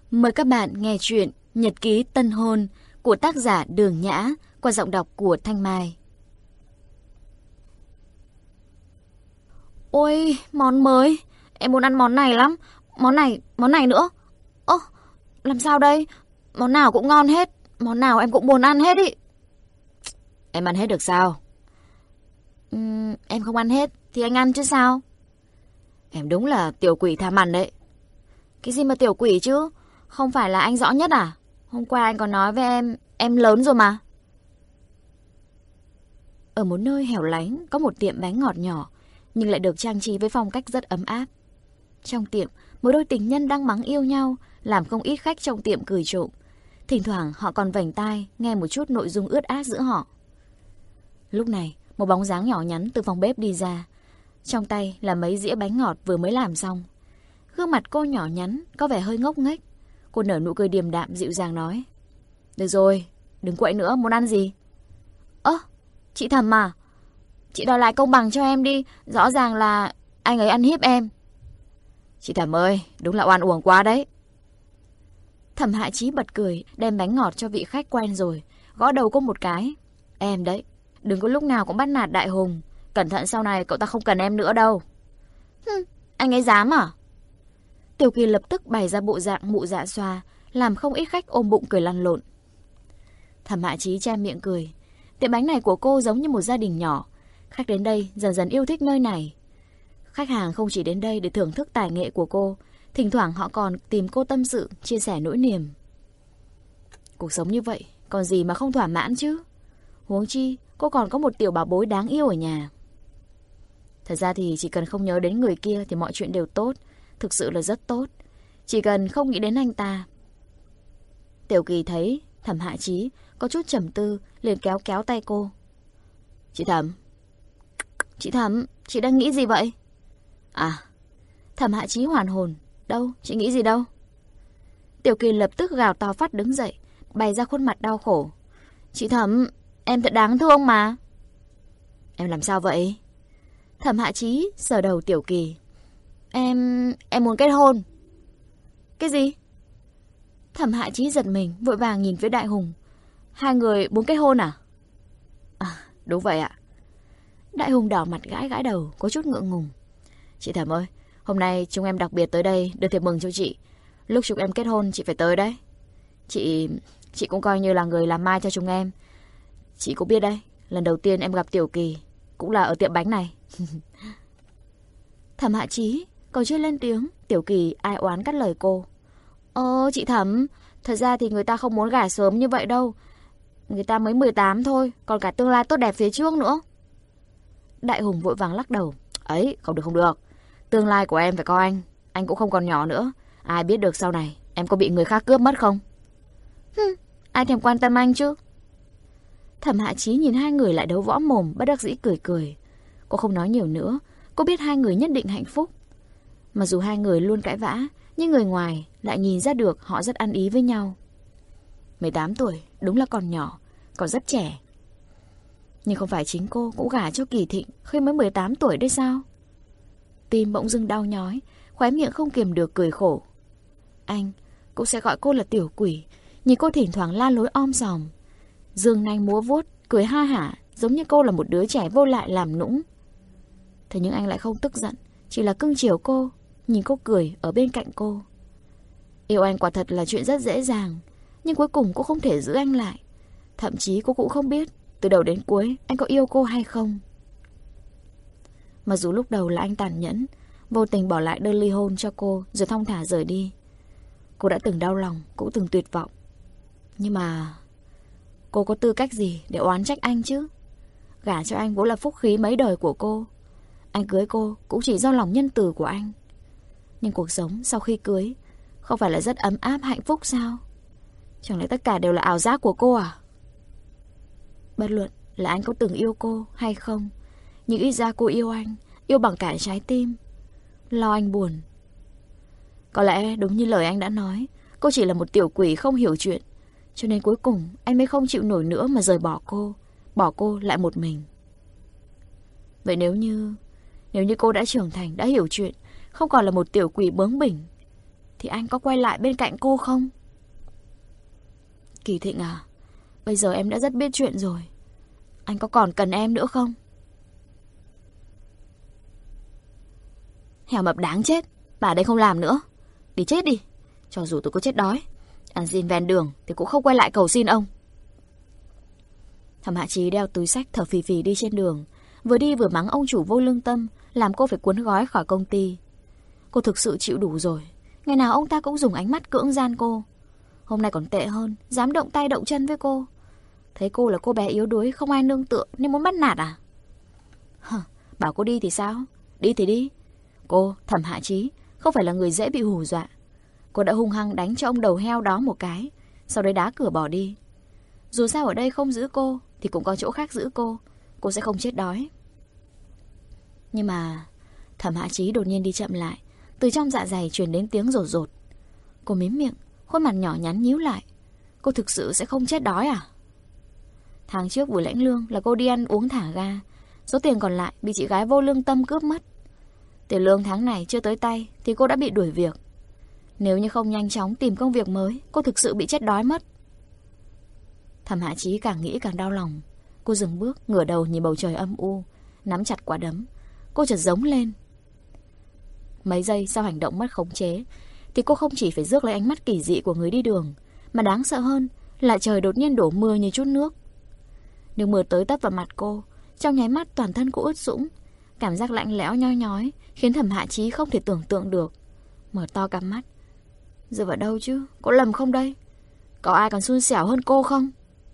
Mời các bạn nghe chuyện Nhật ký tân hôn của tác giả Đường Nhã qua giọng đọc của Thanh Mai. Ôi, món mới. Em muốn ăn món này lắm. Món này nữa. Ơ, làm sao đây? Món nào cũng ngon hết. Món nào em cũng muốn ăn hết ý. Em ăn hết được sao? Em không ăn hết thì anh ăn chứ sao? Em đúng là tiểu quỷ tham ăn đấy. Cái gì mà tiểu quỷ chứ? Không phải là anh rõ nhất à? Hôm qua anh còn nói với em lớn rồi mà. Ở một nơi hẻo lánh có một tiệm bánh ngọt nhỏ, nhưng lại được trang trí với phong cách rất ấm áp. Trong tiệm, một đôi tình nhân đang mắng yêu nhau, làm không ít khách trong tiệm cười trộm. Thỉnh thoảng họ còn vành tai nghe một chút nội dung ướt át giữa họ. Lúc này, một bóng dáng nhỏ nhắn từ phòng bếp đi ra. Trong tay là mấy dĩa bánh ngọt vừa mới làm xong. Gương mặt cô nhỏ nhắn, có vẻ hơi ngốc nghếch. Cô nở nụ cười điềm đạm dịu dàng nói: "Được rồi, đừng quậy nữa, muốn ăn gì?" Ơ, chị Thầm à? Chị đòi lại công bằng cho em đi. Rõ ràng là anh ấy ăn hiếp em. "Chị Thầm ơi, đúng là oan uổng quá đấy." Thẩm Hạ Chí bật cười, đem bánh ngọt cho vị khách quen rồi, gõ đầu cô một cái. "Em đấy, đừng có lúc nào cũng bắt nạt Đại Hùng. Cẩn thận sau này cậu ta không cần em nữa đâu." Anh ấy dám à? Tiểu Kỳ lập tức bày ra bộ dạng mụ dạ xoa, làm không ít khách ôm bụng cười lăn lộn. Thẩm Hạ Chí che miệng cười. Tiệm bánh này của cô giống như một gia đình nhỏ. Khách đến đây dần dần yêu thích nơi này. Khách hàng không chỉ đến đây để thưởng thức tài nghệ của cô, thỉnh thoảng họ còn tìm cô tâm sự, chia sẻ nỗi niềm. Cuộc sống như vậy, còn gì mà không thỏa mãn chứ? Huống chi, cô còn có một tiểu bảo bối đáng yêu ở nhà. Thật ra thì chỉ cần không nhớ đến người kia thì mọi chuyện đều tốt. Thực sự là rất tốt. Chỉ cần không nghĩ đến anh ta. Tiểu Kỳ thấy Thẩm Hạ Chí có chút trầm tư, liền kéo kéo tay cô. "Chị Thẩm." Chị Thẩm, chị đang nghĩ gì vậy? À, Thẩm Hạ Chí hoàn hồn. "Đâu, chị nghĩ gì đâu?" Tiểu Kỳ lập tức gào to phát đứng dậy, bày ra khuôn mặt đau khổ. "Chị Thẩm, em thật đáng thương mà." "Em làm sao vậy?" Thẩm Hạ Chí sờ đầu Tiểu Kỳ. Em muốn kết hôn." "Cái gì?" Thẩm Hạ Chí giật mình, vội vàng nhìn phía Đại Hùng. "Hai người muốn kết hôn à?" "À, đúng vậy ạ." Đại Hùng đỏ mặt gãi gãi đầu, có chút ngượng ngùng. "Chị Thẩm ơi, hôm nay chúng em đặc biệt tới đây đưa thiệp mừng cho chị. Lúc chúng em kết hôn chị phải tới đấy. Chị cũng coi như là người làm mai cho chúng em. Chị cũng biết đấy, lần đầu tiên em gặp Tiểu Kỳ cũng là ở tiệm bánh này." Thẩm Hạ Chí còn chưa lên tiếng, Tiểu Kỳ ai oán cắt lời cô. Chị Thẩm, thật ra thì người ta không muốn gả sớm như vậy đâu. Người ta mới 18 thôi, còn cả tương lai tốt đẹp phía trước nữa." Đại Hùng vội vàng lắc đầu. "Ấy, không được không được. Tương lai của em phải có anh cũng không còn nhỏ nữa. Ai biết được sau này em có bị người khác cướp mất không?" Ai thèm quan tâm anh chứ. Thẩm Hạ Chí nhìn hai người lại đấu võ mồm, bất đắc dĩ cười cười. Cô không nói nhiều nữa. Cô biết hai người nhất định hạnh phúc. Mặc dù hai người luôn cãi vã, nhưng người ngoài lại nhìn ra được họ rất ăn ý với nhau. 18 tuổi, đúng là còn nhỏ, còn rất trẻ. Nhưng không phải chính cô cũng gả cho Kỳ Thịnh khi mới 18 tuổi đấy sao? Tim bỗng dưng đau nhói, khóe miệng không kiềm được cười khổ. Anh cũng sẽ gọi cô là tiểu quỷ, nhìn cô thỉnh thoảng la lối om sòm, giương nanh múa vuốt, cười ha hả, giống như cô là một đứa trẻ vô lại làm nũng. Thế nhưng anh lại không tức giận, chỉ là cưng chiều cô, nhìn cô cười ở bên cạnh cô. Yêu anh quả thật là chuyện rất dễ dàng, nhưng cuối cùng cô không thể giữ anh lại. Thậm chí cô cũng không biết từ đầu đến cuối anh có yêu cô hay không. Mặc dù lúc đầu là anh tàn nhẫn, vô tình bỏ lại đơn ly hôn cho cô rồi thong thả rời đi. Cô đã từng đau lòng, cũng từng tuyệt vọng. Nhưng mà cô có tư cách gì để oán trách anh chứ? Gả cho anh vốn là phúc khí mấy đời của cô. Anh cưới cô cũng chỉ do lòng nhân từ của anh. Nhưng cuộc sống sau khi cưới không phải là rất ấm áp hạnh phúc sao? Chẳng lẽ tất cả đều là ảo giác của cô à? Bất luận là anh có từng yêu cô hay không, nhưng ít ra cô yêu anh, yêu bằng cả trái tim. Lo anh buồn. Có lẽ đúng như lời anh đã nói, cô chỉ là một tiểu quỷ không hiểu chuyện, cho nên cuối cùng anh mới không chịu nổi nữa mà rời bỏ cô lại một mình. Vậy nếu như cô đã trưởng thành, đã hiểu chuyện, không còn là một tiểu quỷ bướng bỉnh, thì anh có quay lại bên cạnh cô không? Kỳ Thịnh à, bây giờ em đã rất biết chuyện rồi. Anh có còn cần em nữa không? Hèo mập đáng chết, bà đây không làm nữa. Đi chết đi, cho dù tôi có chết đói, ăn xin ven đường thì cũng không quay lại cầu xin ông. Thẩm Hạ Chí đeo túi xách thở phì phì đi trên đường, vừa đi vừa mắng ông chủ vô lương tâm, làm cô phải cuốn gói khỏi công ty. Cô thực sự chịu đủ rồi. Ngày nào ông ta cũng dùng ánh mắt cưỡng gian cô. Hôm nay còn tệ hơn, dám động tay động chân với cô. Thấy cô là cô bé yếu đuối, không ai nương tựa nên muốn bắt nạt à? Bảo cô đi thì sao? Đi thì đi. Cô, Thẩm Hạ Chí, không phải là người dễ bị hù dọa. Cô đã hung hăng đánh cho ông đầu heo đó một cái, sau đấy đá cửa bỏ đi. Dù sao ở đây không giữ cô thì cũng có chỗ khác giữ cô sẽ không chết đói. Nhưng mà Thẩm Hạ Chí đột nhiên đi chậm lại, từ trong dạ dày truyền đến tiếng rột rột. Cô mím miệng, khuôn mặt nhỏ nhắn nhíu lại. Cô thực sự sẽ không chết đói à? Tháng trước buổi lãnh lương là cô đi ăn uống thả ga, số tiền còn lại bị chị gái vô lương tâm cướp mất. Tiền lương tháng này chưa tới tay thì cô đã bị đuổi việc. Nếu như không nhanh chóng tìm công việc mới, cô thực sự bị chết đói mất. Thẩm Hạ Chí càng nghĩ càng đau lòng. Cô dừng bước, ngửa đầu nhìn bầu trời âm u, nắm chặt quả đấm. Cô chợt giống lên. Mấy giây sau hành động mất khống chế thì cô không chỉ phải rước lấy ánh mắt kỳ dị của người đi đường, mà đáng sợ hơn là trời đột nhiên đổ mưa như chút nước. Nước mưa tới tấp vào mặt cô, trong nháy mắt toàn thân cô ướt sũng. Cảm giác lạnh lẽo nhoi nhói khiến Thẩm Hạ Chí không thể tưởng tượng được. Mở to cặp mắt. Giờ vào đâu chứ? Có lầm không đây? Có ai còn xui xẻo hơn cô không?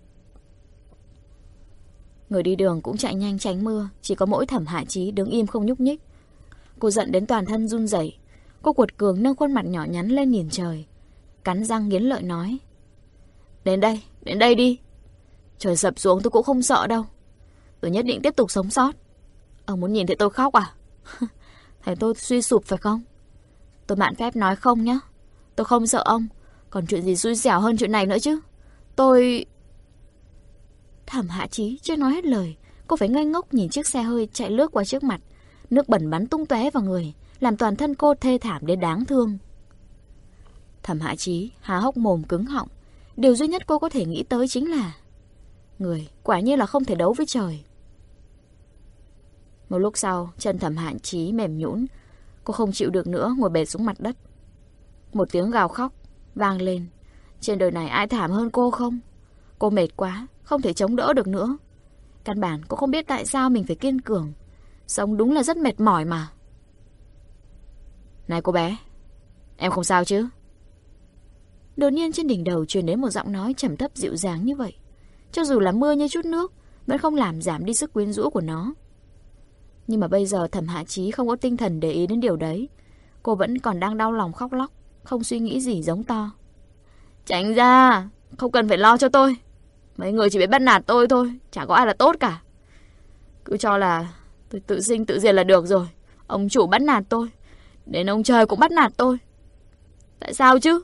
Người đi đường cũng chạy nhanh tránh mưa, chỉ có mỗi Thẩm Hạ Chí đứng im không nhúc nhích. Cô giận đến toàn thân run rẩy. Cô cuột cường nâng khuôn mặt nhỏ nhắn lên nhìn trời, cắn răng nghiến lợi nói: đến đây đi. Trời sập xuống tôi cũng không sợ đâu. Tôi nhất định tiếp tục sống sót. Ông muốn nhìn thấy tôi khóc à? Thấy tôi suy sụp phải không? Tôi mạn phép nói không nhá. Tôi không sợ ông. Còn chuyện gì xui xẻo hơn chuyện này nữa chứ? Thẩm Hạ Chí chưa nói hết lời, cô phải ngây ngốc nhìn chiếc xe hơi chạy lướt qua trước mặt. Nước bẩn bắn tung tóe vào người, làm toàn thân cô thê thảm đến đáng thương. Thẩm Hạ Chí há hốc mồm cứng họng. Điều duy nhất cô có thể nghĩ tới chính là người quả nhiên là không thể đấu với trời. Một lúc sau, chân Thẩm Hạ Chí mềm nhũn, cô không chịu được nữa, ngồi bệt xuống mặt đất. Một tiếng gào khóc vang lên. Trên đời này ai thảm hơn cô không? Cô mệt quá, không thể chống đỡ được nữa. Căn bản cô không biết tại sao mình phải kiên cường. Sống đúng là rất mệt mỏi mà. Này cô bé, em không sao chứ? Đột nhiên trên đỉnh đầu truyền đến một giọng nói trầm thấp dịu dàng như vậy. Cho dù là mưa như chút nước, vẫn không làm giảm đi sức quyến rũ của nó. Nhưng mà bây giờ Thẩm Hạ Chí không có tinh thần để ý đến điều đấy. Cô vẫn còn đang đau lòng khóc lóc, không suy nghĩ gì, giống to: tránh ra, không cần phải lo cho tôi. Mấy người chỉ biết bắt nạt tôi thôi, chả có ai là tốt cả. Cứ cho là tôi tự sinh tự diệt là được rồi. Ông chủ bắt nạt tôi, đến ông trời cũng bắt nạt tôi. Tại sao chứ?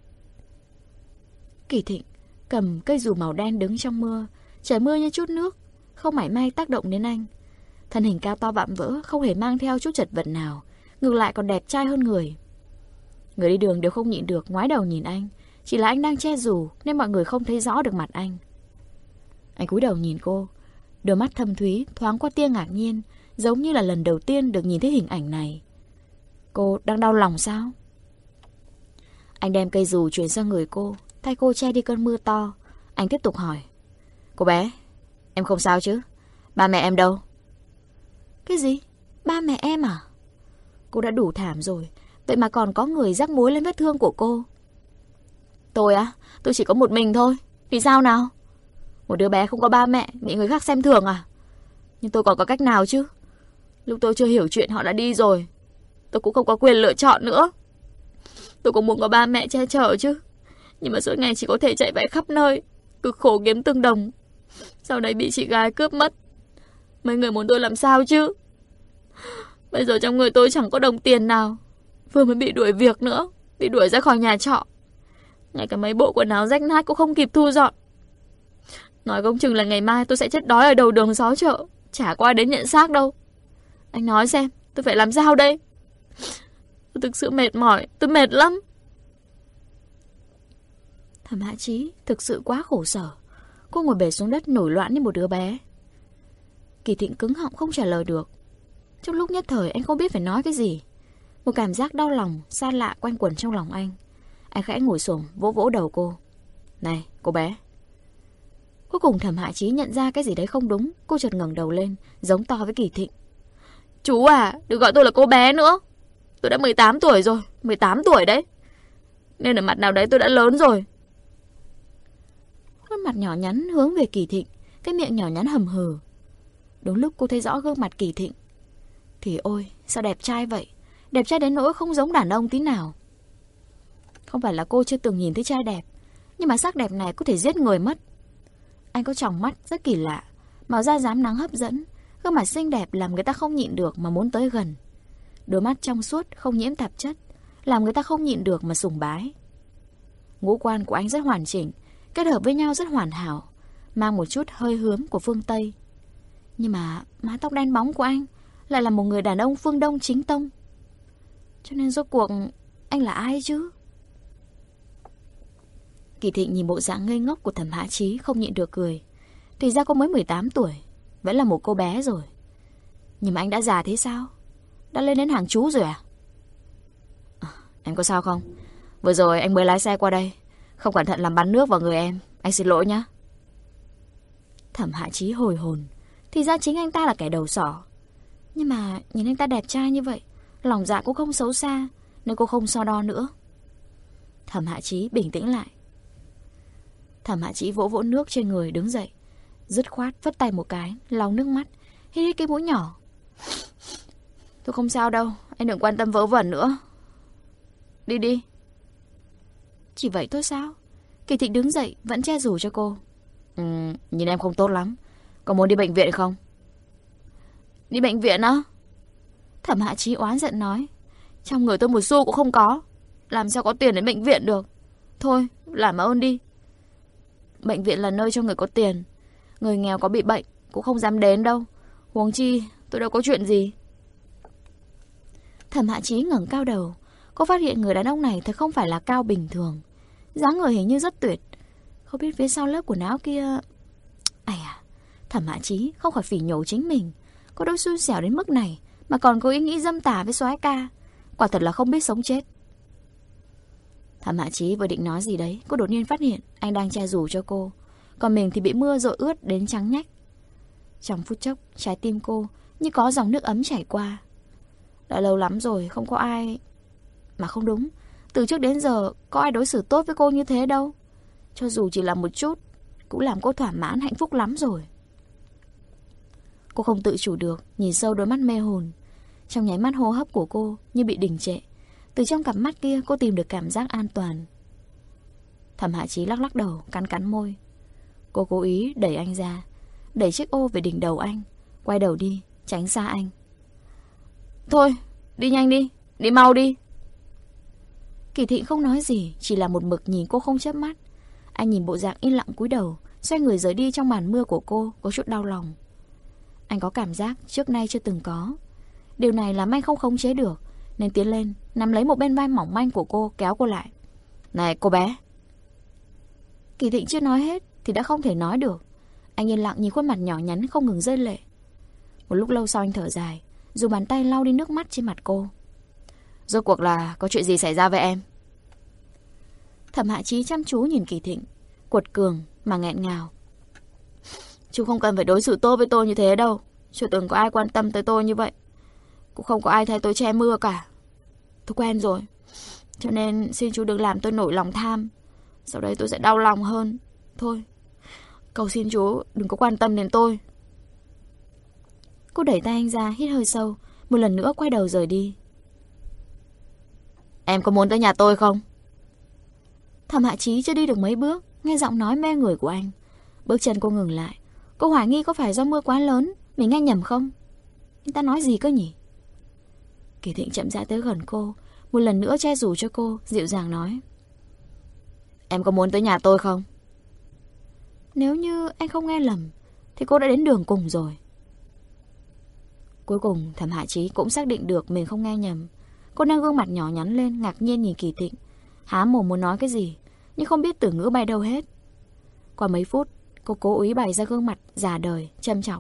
Kỳ Thịnh cầm cây dù màu đen đứng trong mưa. Trời mưa như chút nước, không mảy may tác động đến anh. Thân hình cao to vạm vỡ, không hề mang theo chút chật vật nào, ngược lại còn đẹp trai hơn người. Người đi đường đều không nhịn được ngoái đầu nhìn anh. Chỉ là anh đang che dù nên mọi người không thấy rõ được mặt anh. Anh cúi đầu nhìn cô, đôi mắt thâm thúy thoáng qua tia ngạc nhiên, giống như là lần đầu tiên được nhìn thấy hình ảnh này. Cô đang đau lòng sao? Anh đem cây dù chuyển sang người cô, thay cô che đi cơn mưa to. Anh tiếp tục hỏi: cô bé, em không sao chứ? Ba mẹ em đâu? Cái gì? Ba mẹ em à? Cô đã đủ thảm rồi, vậy mà còn có người rắc muối lên vết thương của cô. Tôi á? Tôi chỉ có một mình thôi. Vì sao nào? Một đứa bé không có ba mẹ bị người khác xem thường à? Nhưng tôi còn có cách nào chứ? Lúc tôi chưa hiểu chuyện họ đã đi rồi. Tôi cũng không có quyền lựa chọn nữa. Tôi cũng muốn có ba mẹ che chở chứ. Nhưng mà suốt ngày chỉ có thể chạy vạy khắp nơi, cực khổ kiếm từng đồng. Sau đấy bị chị gái cướp mất. Mấy người muốn tôi làm sao chứ? Bây giờ trong người tôi chẳng có đồng tiền nào. Vừa mới bị đuổi việc nữa, bị đuổi ra khỏi nhà trọ. Ngay cả mấy bộ quần áo rách nát cũng không kịp thu dọn. Nói không chừng là ngày mai tôi sẽ chết đói ở đầu đường xó chợ, chả có ai đến nhận xác đâu. Anh nói xem, tôi phải làm sao đây? Tôi thực sự mệt mỏi, tôi mệt lắm. Thẩm Hạ Chí thực sự quá khổ sở. Cô ngồi bệt xuống đất nổi loạn như một đứa bé. Kỳ Thịnh cứng họng không trả lời được. Trong lúc nhất thời anh không biết phải nói cái gì. Một cảm giác đau lòng xa lạ quanh quẩn trong lòng anh. Anh khẽ ngồi xổm vỗ vỗ đầu cô. Này cô bé. Cuối cùng Thẩm Hạ Chí nhận ra cái gì đấy không đúng. Cô chợt ngẩng đầu lên giống to với Kỳ Thịnh. Chú à, đừng gọi tôi là cô bé nữa. Tôi đã 18 tuổi rồi, 18 tuổi đấy. Nên ở mặt nào đấy tôi đã lớn rồi. Khuôn mặt nhỏ nhắn hướng về Kỳ Thịnh, cái miệng nhỏ nhắn hầm hừ. Đúng lúc cô thấy rõ gương mặt Kỳ Thịnh thì ôi sao đẹp trai vậy. Đẹp trai đến nỗi không giống đàn ông tí nào. Không phải là cô chưa từng nhìn thấy trai đẹp, nhưng mà sắc đẹp này có thể giết người mất. Anh có tròng mắt rất kỳ lạ, màu da rám nắng hấp dẫn. Gương mặt xinh đẹp làm người ta không nhịn được mà muốn tới gần. Đôi mắt trong suốt không nhiễm tạp chất làm người ta không nhịn được mà sùng bái. Ngũ quan của anh rất hoàn chỉnh, kết hợp với nhau rất hoàn hảo, mang một chút hơi hướng của phương Tây. Nhưng mà mái tóc đen bóng của anh lại là một người đàn ông phương Đông chính tông. Cho nên rốt cuộc anh là ai chứ? Kỳ Thịnh nhìn bộ dạng ngây ngốc của Thẩm Hạ Chí không nhịn được cười. Thì ra cô mới 18 tuổi, vẫn là một cô bé rồi. Nhưng mà anh đã già thế sao? Đã lên đến hàng chú rồi à? Em có sao không? Vừa rồi anh mới lái xe qua đây, không cẩn thận làm bắn nước vào người em. Anh xin lỗi nhá. Thẩm Hạ Chí hồi hồn. Thì ra chính anh ta là kẻ đầu sỏ. Nhưng mà nhìn anh ta đẹp trai như vậy, lòng dạ cũng không xấu xa, nên cô không so đo nữa. Thẩm Hạ Chí bình tĩnh lại. Thẩm Hạ Chí vỗ vỗ nước trên người đứng dậy, dứt khoát vất tay một cái, lau nước mắt, hít hít cái mũi nhỏ. Tôi không sao đâu, anh đừng quan tâm vớ vẩn nữa. Đi đi. Chỉ vậy thôi sao? Kỳ Thịnh đứng dậy vẫn che rủ cho cô. Nhìn em không tốt lắm. Có muốn đi bệnh viện không? Đi bệnh viện á? Thẩm Hạ Chí oán giận nói. Trong người tôi một xu cũng không có, làm sao có tiền đến bệnh viện được. Thôi làm ơn đi. Bệnh viện là nơi cho người có tiền. Người nghèo có bị bệnh cũng không dám đến đâu. Huống chi tôi đâu có chuyện gì. Thẩm Hạ Chí ngẩng cao đầu. Cô phát hiện người đàn ông này thật không phải là cao bình thường. Dáng người hình như rất tuyệt. Không biết phía sau lớp quần áo kia... Ai à, Thẩm Hạ Chí không khỏi phỉ nhổ chính mình. Có đôi xui xẻo đến mức này mà còn có ý nghĩ dâm tà với soái ca. Quả thật là không biết sống chết. Thẩm Hạ Chí vừa định nói gì đấy, cô đột nhiên phát hiện anh đang che dù cho cô, còn mình thì bị mưa dội ướt đến trắng nhách. Trong phút chốc, trái tim cô như có dòng nước ấm chảy qua. Đã lâu lắm rồi không có ai... Mà không đúng, từ trước đến giờ có ai đối xử tốt với cô như thế đâu. Cho dù chỉ là một chút, cũng làm cô thỏa mãn hạnh phúc lắm rồi. Cô không tự chủ được, nhìn sâu đôi mắt mê hồn. Trong nháy mắt hô hấp của cô như bị đình trệ. Từ trong cặp mắt kia cô tìm được cảm giác an toàn. Thẩm Hạ Chí lắc lắc đầu, cắn cắn môi. Cô cố ý đẩy anh ra, đẩy chiếc ô về đỉnh đầu anh, quay đầu đi, tránh xa anh. Thôi, đi nhanh đi, đi mau đi. Kỳ Thịnh không nói gì, chỉ là một mực nhìn cô không chớp mắt. Anh nhìn bộ dạng yên lặng cúi đầu, xoay người rời đi trong màn mưa của cô, có chút đau lòng. Anh có cảm giác trước nay chưa từng có. Điều này làm anh không khống chế được, nên tiến lên, nắm lấy một bên vai mỏng manh của cô, kéo cô lại. Này cô bé. Kỳ Thịnh chưa nói hết thì đã không thể nói được. Anh yên lặng nhìn khuôn mặt nhỏ nhắn không ngừng rơi lệ. Một lúc lâu sau anh thở dài, dùng bàn tay lau đi nước mắt trên mặt cô. Rốt cuộc là có chuyện gì xảy ra với em? Thẩm Hạ Chí chăm chú nhìn Kỳ Thịnh, cuột cường mà nghẹn ngào. Chú không cần phải đối xử tốt với tôi như thế đâu. Chưa từng có ai quan tâm tới tôi như vậy. Cũng không có ai thay tôi che mưa cả. Tôi quen rồi. Cho nên xin chú đừng làm tôi nổi lòng tham. Sau đây tôi sẽ đau lòng hơn. Thôi, cầu xin chú đừng có quan tâm đến tôi. Cô đẩy tay anh ra, hít hơi sâu, một lần nữa quay đầu rời đi. Em có muốn tới nhà tôi không? Thẩm Hạ Chí chưa đi được mấy bước, nghe giọng nói mê người của anh. Bước chân cô ngừng lại. Cô hoài nghi có phải do mưa quá lớn, mình nghe nhầm không? Anh ta nói gì cơ nhỉ? Kỳ Thịnh chậm rãi tới gần cô, một lần nữa che dù cho cô, dịu dàng nói. Em có muốn tới nhà tôi không? Nếu như anh không nghe lầm thì cô đã đến đường cùng rồi. Cuối cùng Thẩm Hạ Chí cũng xác định được mình không nghe nhầm. Cô nâng gương mặt nhỏ nhắn lên, ngạc nhiên nhìn Kỳ Thịnh, há mồm muốn nói cái gì, nhưng không biết từ ngữ bay đâu hết. Qua mấy phút, cô cố ý bày ra gương mặt già đời, châm chọc.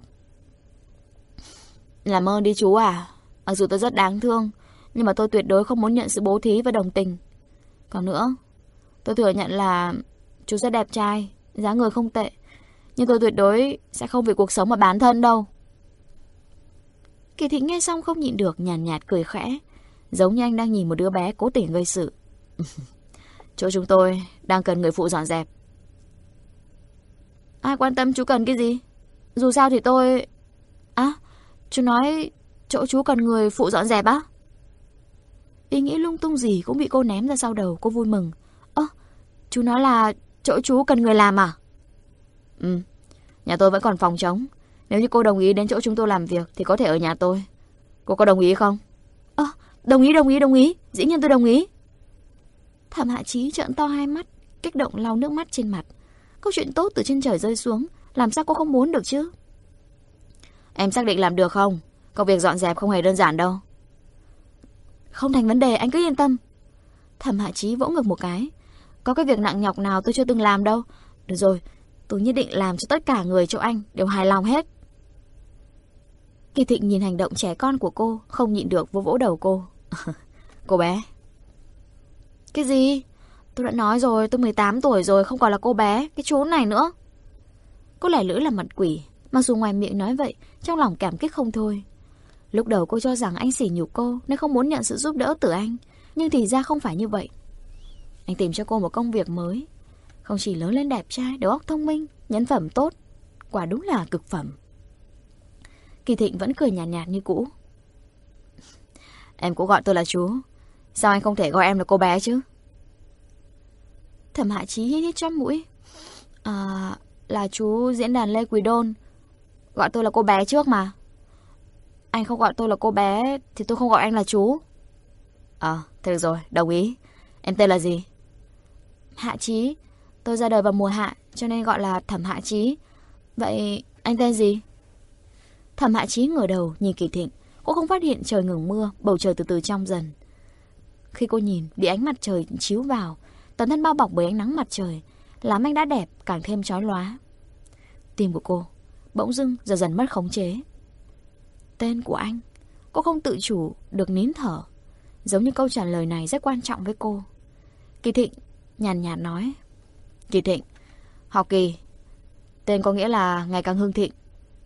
Làm ơn đi chú à. Mặc dù tôi rất đáng thương, nhưng mà tôi tuyệt đối không muốn nhận sự bố thí và đồng tình. Còn nữa, tôi thừa nhận là chú rất đẹp trai, dáng người không tệ, nhưng tôi tuyệt đối sẽ không vì cuộc sống mà bán thân đâu. Kỳ Thịnh nghe xong không nhịn được, nhàn nhạt cười khẽ, giống như anh đang nhìn một đứa bé cố tình gây sự. Chỗ chúng tôi đang cần người phụ dọn dẹp. Ai quan tâm chú cần cái gì? Dù sao thì tôi... Chú nói chỗ chú cần người phụ dọn dẹp á? Ý nghĩ lung tung gì cũng bị cô ném ra sau đầu. Cô vui mừng. Chú nói là chỗ chú cần người làm à? Nhà tôi vẫn còn phòng trống. Nếu như cô đồng ý đến chỗ chúng tôi làm việc thì có thể ở nhà tôi. Cô có đồng ý không? Đồng ý. Dĩ nhiên tôi đồng ý. Thẩm Hạ Chí trợn to hai mắt, kích động lau nước mắt trên mặt. Câu chuyện tốt từ trên trời rơi xuống, làm sao cô không muốn được chứ? Em xác định làm được không? Công việc dọn dẹp không hề đơn giản đâu. Không thành vấn đề, anh cứ yên tâm. Thẩm Hạ Chí vỗ ngực một cái. Có cái việc nặng nhọc nào tôi chưa từng làm đâu. Được rồi, tôi nhất định làm cho tất cả người chỗ anh đều hài lòng hết. Kỳ Thịnh nhìn hành động trẻ con của cô, không nhịn được vỗ vỗ đầu cô. Cô bé. Cái gì? Tôi đã nói rồi, tôi 18 tuổi rồi, không còn là cô bé, cái chốn này nữa. Cô lẻ lưỡi làm mặt quỷ. Mặc dù ngoài miệng nói vậy, trong lòng cảm kích không thôi. Lúc đầu cô cho rằng anh sỉ nhục cô nên không muốn nhận sự giúp đỡ từ anh, nhưng thì ra không phải như vậy. Anh tìm cho cô một công việc mới, không chỉ lớn lên đẹp trai, đầu óc thông minh, nhân phẩm tốt, quả đúng là cực phẩm. Kỳ Thịnh vẫn cười nhạt nhạt như cũ. Em cũng gọi tôi là chú, sao anh không thể gọi em là cô bé chứ? Thẩm Hạ Chí hít hít chóp mũi. Là chú diễn đàn Lê Quỳ Đôn. Gọi tôi là cô bé trước mà. Anh không gọi tôi là cô bé thì tôi không gọi anh là chú. Thế được rồi, đồng ý. Em tên là gì? Hạ Chí. Tôi ra đời vào mùa hạ cho nên gọi là Thẩm Hạ Chí. Vậy anh tên gì? Thẩm Hạ Chí ngửa đầu nhìn Kỳ Thịnh. Cô không phát hiện trời ngừng mưa, bầu trời từ từ trong dần. Khi cô nhìn, bị ánh mặt trời chiếu vào, toàn thân bao bọc bởi ánh nắng mặt trời, làm anh đã đẹp càng thêm chói lóa. Tim của cô bỗng dưng dần dần mất khống chế. Tên của anh. Cô không tự chủ được nín thở, giống như câu trả lời này rất quan trọng với cô. Kỳ Thịnh nhàn nhạt nói. Kỳ Thịnh, học Kỳ. Tên có nghĩa là ngày càng hưng thịnh.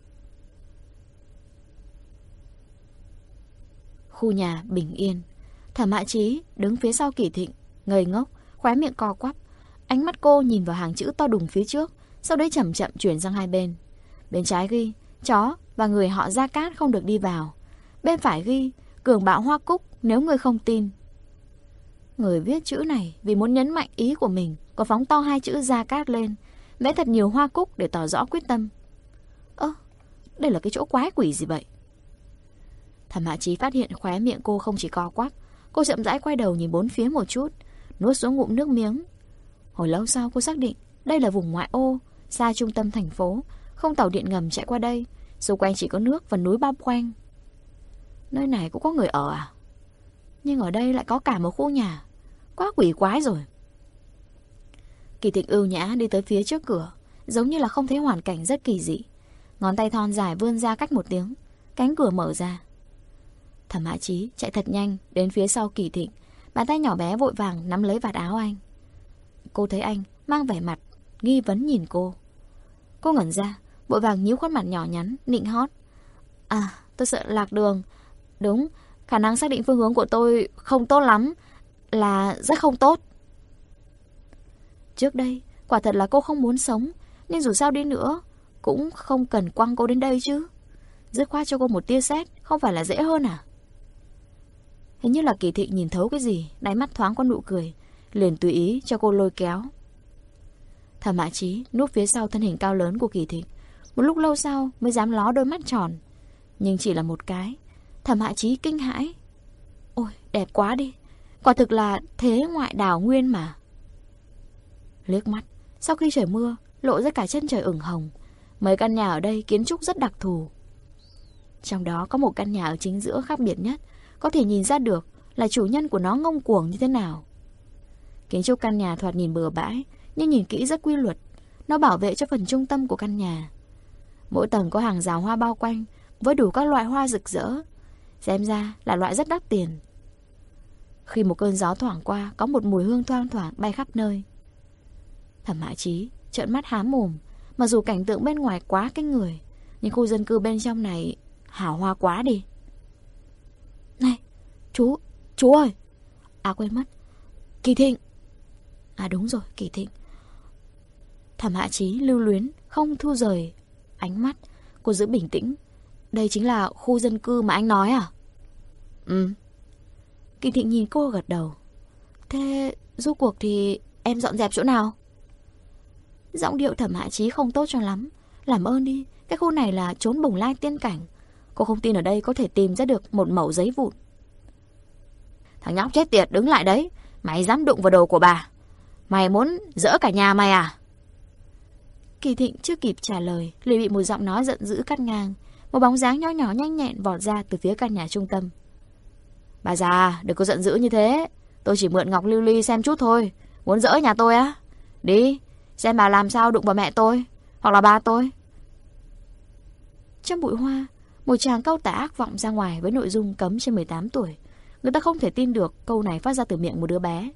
Khu nhà bình yên. Thẩm Hạ Chí đứng phía sau Kỳ Thịnh, ngây ngốc, khóe miệng co quắp. Ánh mắt cô nhìn vào hàng chữ to đùng phía trước, sau đấy chậm chậm chuyển sang hai bên. Bên trái ghi chó và người họ Gia Cát không được đi vào. Bên phải ghi cường bạo hoa cúc nếu người không tin. Người viết chữ này vì muốn nhấn mạnh ý của mình, có phóng to hai chữ Gia Cát lên, vẽ thật nhiều hoa cúc để tỏ rõ quyết tâm. Đây là cái chỗ quái quỷ gì vậy? Thẩm Hạ Chí phát hiện khóe miệng cô không chỉ co quắp. Cô chậm rãi quay đầu nhìn bốn phía một chút, nuốt xuống ngụm nước miếng. Hồi lâu sau cô xác định đây là vùng ngoại ô, xa trung tâm thành phố, không tàu điện ngầm chạy qua đây, xung quanh chỉ có nước và núi bao quanh. Nơi này cũng có người ở à? Nhưng ở đây lại có cả một khu nhà, quá quỷ quái rồi. Kỳ Thịnh ưu nhã đi tới phía trước cửa, giống như là không thấy hoàn cảnh rất kỳ dị. Ngón tay thon dài vươn ra cách một tiếng, cánh cửa mở ra. Thẩm Hạ Chí chạy thật nhanh đến phía sau Kỳ Thịnh, bàn tay nhỏ bé vội vàng nắm lấy vạt áo anh. Cô thấy anh mang vẻ mặt nghi vấn nhìn cô. Cô ngẩn ra, vội vàng nhíu khuôn mặt nhỏ nhắn, nịnh hót. Tôi sợ lạc đường. Đúng, khả năng xác định phương hướng của tôi không tốt lắm, là rất không tốt. Trước đây, quả thật là cô không muốn sống, nhưng dù sao đi nữa, cũng không cần quăng cô đến đây chứ. Dứt khoát cho cô một tia sét, không phải là dễ hơn à? Hình như là Kỳ Thịnh nhìn thấu cái gì, đáy mắt thoáng qua nụ cười, liền tùy ý cho cô lôi kéo. Thẩm Hạ Chí núp phía sau thân hình cao lớn của Kỳ Thịnh, một lúc lâu sau mới dám ló đôi mắt tròn. Nhưng chỉ là một cái, Thẩm Hạ Chí kinh hãi. Ôi, đẹp quá đi, quả thực là thế ngoại đảo nguyên mà. Liếc mắt, sau khi trời mưa, lộ ra cả chân trời ửng hồng. Mấy căn nhà ở đây kiến trúc rất đặc thù. Trong đó có một căn nhà ở chính giữa khác biệt nhất, có thể nhìn ra được là chủ nhân của nó ngông cuồng như thế nào. Kiến trúc căn nhà thoạt nhìn bừa bãi, nhưng nhìn kỹ rất quy luật. Nó bảo vệ cho phần trung tâm của căn nhà. Mỗi tầng có hàng rào hoa bao quanh, với đủ các loại hoa rực rỡ. Xem ra là loại rất đắt tiền. Khi một cơn gió thoảng qua, có một mùi hương thoang thoảng bay khắp nơi. Thẩm Hạ Chí trợn mắt há mồm. Mặc dù cảnh tượng bên ngoài quá kinh người, nhưng khu dân cư bên trong này hào hoa quá đi. Này, chú ơi. Quên mất. Kỳ Thịnh. Đúng rồi, Kỳ Thịnh. Thẩm Hạ Chí lưu luyến, không thu rời ánh mắt. Cô giữ bình tĩnh. Đây chính là khu dân cư mà anh nói à? Kỳ Thịnh nhìn cô gật đầu. Thế rốt cuộc thì em dọn dẹp chỗ nào? Giọng điệu Thẩm Hạ Chí không tốt cho lắm. Làm ơn đi, cái khu này là chốn bồng lai tiên cảnh. Cô không tin ở đây có thể tìm ra được một mẩu giấy vụn. Thằng nhóc chết tiệt, đứng lại đấy. Mày dám đụng vào đồ của bà? Mày muốn dỡ cả nhà mày à? Kỳ Thịnh chưa kịp trả lời, liền bị một giọng nói giận dữ cắt ngang. Một bóng dáng nho nhỏ nhanh nhẹn vọt ra từ phía căn nhà trung tâm. Bà già, đừng có giận dữ như thế. Tôi chỉ mượn ngọc lưu ly xem chút thôi. Muốn dỡ nhà tôi á? Đi, xem bà làm sao đụng vào mẹ tôi, hoặc là ba tôi. Trong bụi hoa, một tràng câu tả ác vọng ra ngoài với nội dung cấm trên 18 tuổi. Người ta không thể tin được câu này phát ra từ miệng một đứa bé.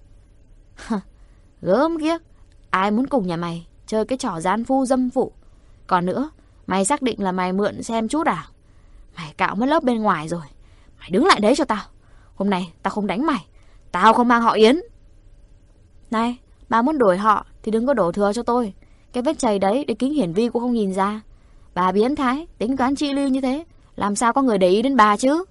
Gớm ghiếc, ai muốn cùng nhà mày chơi cái trò gian phu dâm phụ? Còn nữa, mày xác định là mày mượn xem chút à? Mày cạo mất lớp bên ngoài rồi. Mày đứng lại đấy cho tao. Hôm nay tao không đánh mày. Tao không mang họ Yến. Này, bà muốn đổi họ thì đừng có đổ thừa cho tôi. Cái vết chày đấy để kính hiển vi cô không nhìn ra. Bà biến thái, tính toán chi ly như thế, làm sao có người để ý đến bà chứ?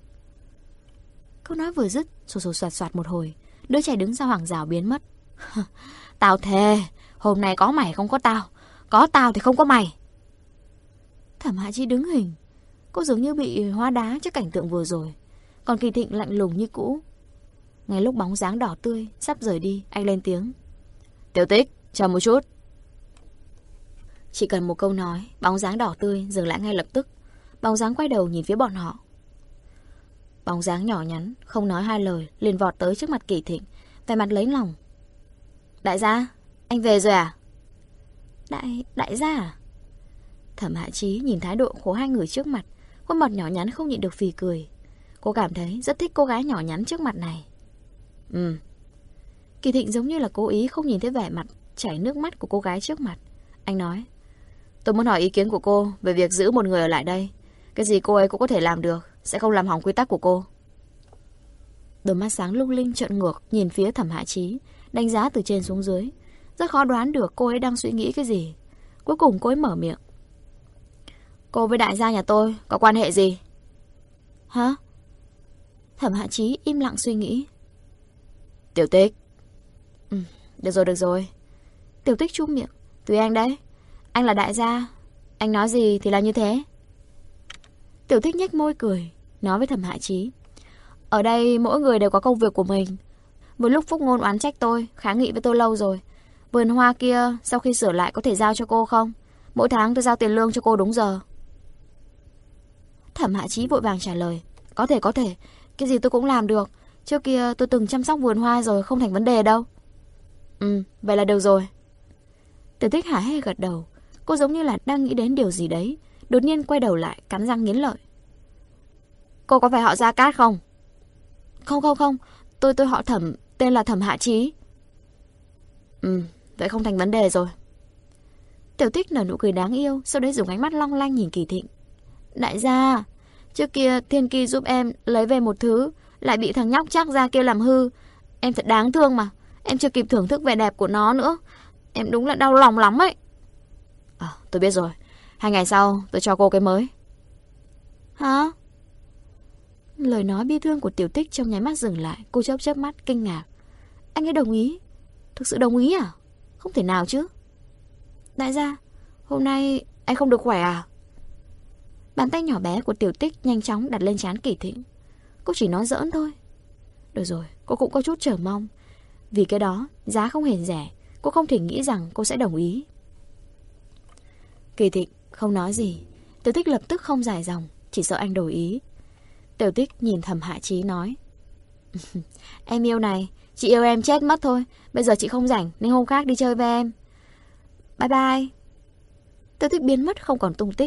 Câu nói vừa dứt, sột soạt soạt một hồi, đứa trẻ đứng sau hàng rào biến mất. Tao thề, hôm nay có mày không có tao. Có tao thì không có mày. Thẩm Hạ Chi đứng hình. Cô dường như bị hóa đá trước cảnh tượng vừa rồi. Còn Kỳ Thịnh lạnh lùng như cũ. Ngay lúc bóng dáng đỏ tươi sắp rời đi, anh lên tiếng. Tiểu Tích, chờ một chút. Chỉ cần một câu nói, bóng dáng đỏ tươi dừng lại ngay lập tức. Bóng dáng quay đầu nhìn phía bọn họ. Bóng dáng nhỏ nhắn, không nói hai lời, liền vọt tới trước mặt Kỳ Thịnh, vẻ mặt lấy lòng. Đại gia, anh về rồi à? Đại gia à? Thẩm Hạ Chí nhìn thái độ của hai người trước mặt, khuôn mặt nhỏ nhắn không nhịn được phì cười. Cô cảm thấy rất thích cô gái nhỏ nhắn trước mặt này. Kỳ Thịnh giống như là cố ý không nhìn thấy vẻ mặt chảy nước mắt của cô gái trước mặt. Anh nói, tôi muốn hỏi ý kiến của cô về việc giữ một người ở lại đây. Cái gì cô ấy cũng có thể làm được, sẽ không làm hỏng quy tắc của cô. Đôi mắt sáng lung linh trợn ngược nhìn phía Thẩm Hạ Chí, đánh giá từ trên xuống dưới. Rất khó đoán được cô ấy đang suy nghĩ cái gì. Cuối cùng cô ấy mở miệng. Cô với đại gia nhà tôi có quan hệ gì? Hả? Thẩm Hạ Chí im lặng suy nghĩ. Tiểu Tích. Được rồi. Tiểu Tích chu miệng. Tùy anh đấy. Anh là đại gia, anh nói gì thì là như thế. Tiểu Tích nhếch môi cười, nói với Thẩm Hạ Chí. Ở đây mỗi người đều có công việc của mình. Một lúc Phúc Ngôn oán trách tôi, kháng nghị với tôi lâu rồi. Vườn hoa kia sau khi sửa lại có thể giao cho cô không? Mỗi tháng tôi giao tiền lương cho cô đúng giờ. Thẩm Hạ Chí vội vàng trả lời. Có thể, cái gì tôi cũng làm được. Trước kia tôi từng chăm sóc vườn hoa rồi, không thành vấn đề đâu. Vậy là được rồi. Tiểu Tích hả hê gật đầu. Cô giống như là đang nghĩ đến điều gì đấy, đột nhiên quay đầu lại, cắn răng nghiến lợi. Cô có phải họ Gia Cát không? Không, tôi họ Thẩm, tên là Thẩm Hạ Chí. Vậy không thành vấn đề rồi. Tiểu Tích nở nụ cười đáng yêu, sau đấy dùng ánh mắt long lanh nhìn Kỳ Thịnh. Đại gia, trước kia Thiên Kỳ giúp em lấy về một thứ, lại bị thằng nhóc Trác Gia kia làm hư. Em thật đáng thương mà, em chưa kịp thưởng thức vẻ đẹp của nó nữa. Em đúng là đau lòng lắm ấy. Tôi biết rồi, 2 ngày sau tôi cho cô cái mới. Hả? Lời nói bi thương của Tiểu Tích trong nháy mắt dừng lại. Cô chớp mắt kinh ngạc. Anh ấy đồng ý? Thực sự đồng ý à? Không thể nào chứ. Đại gia, hôm nay anh không được khỏe à? Bàn tay nhỏ bé của Tiểu Tích nhanh chóng đặt lên trán Kỳ Thịnh. Cô chỉ nói giỡn thôi. Được rồi, cô cũng có chút chờ mong. Vì cái đó, giá không hề rẻ. Cô không thể nghĩ rằng cô sẽ đồng ý. Kỳ Thịnh không nói gì. Tiểu Tích lập tức không dài dòng, chỉ sợ anh đổi ý. Tiểu Tích nhìn Thẩm Hạ Chí nói. Em yêu này, Chị yêu em chết mất thôi. Bây giờ chị không rảnh nên hôm khác đi chơi với em. Bye bye. Tiêu Tích biến mất không còn tung tích.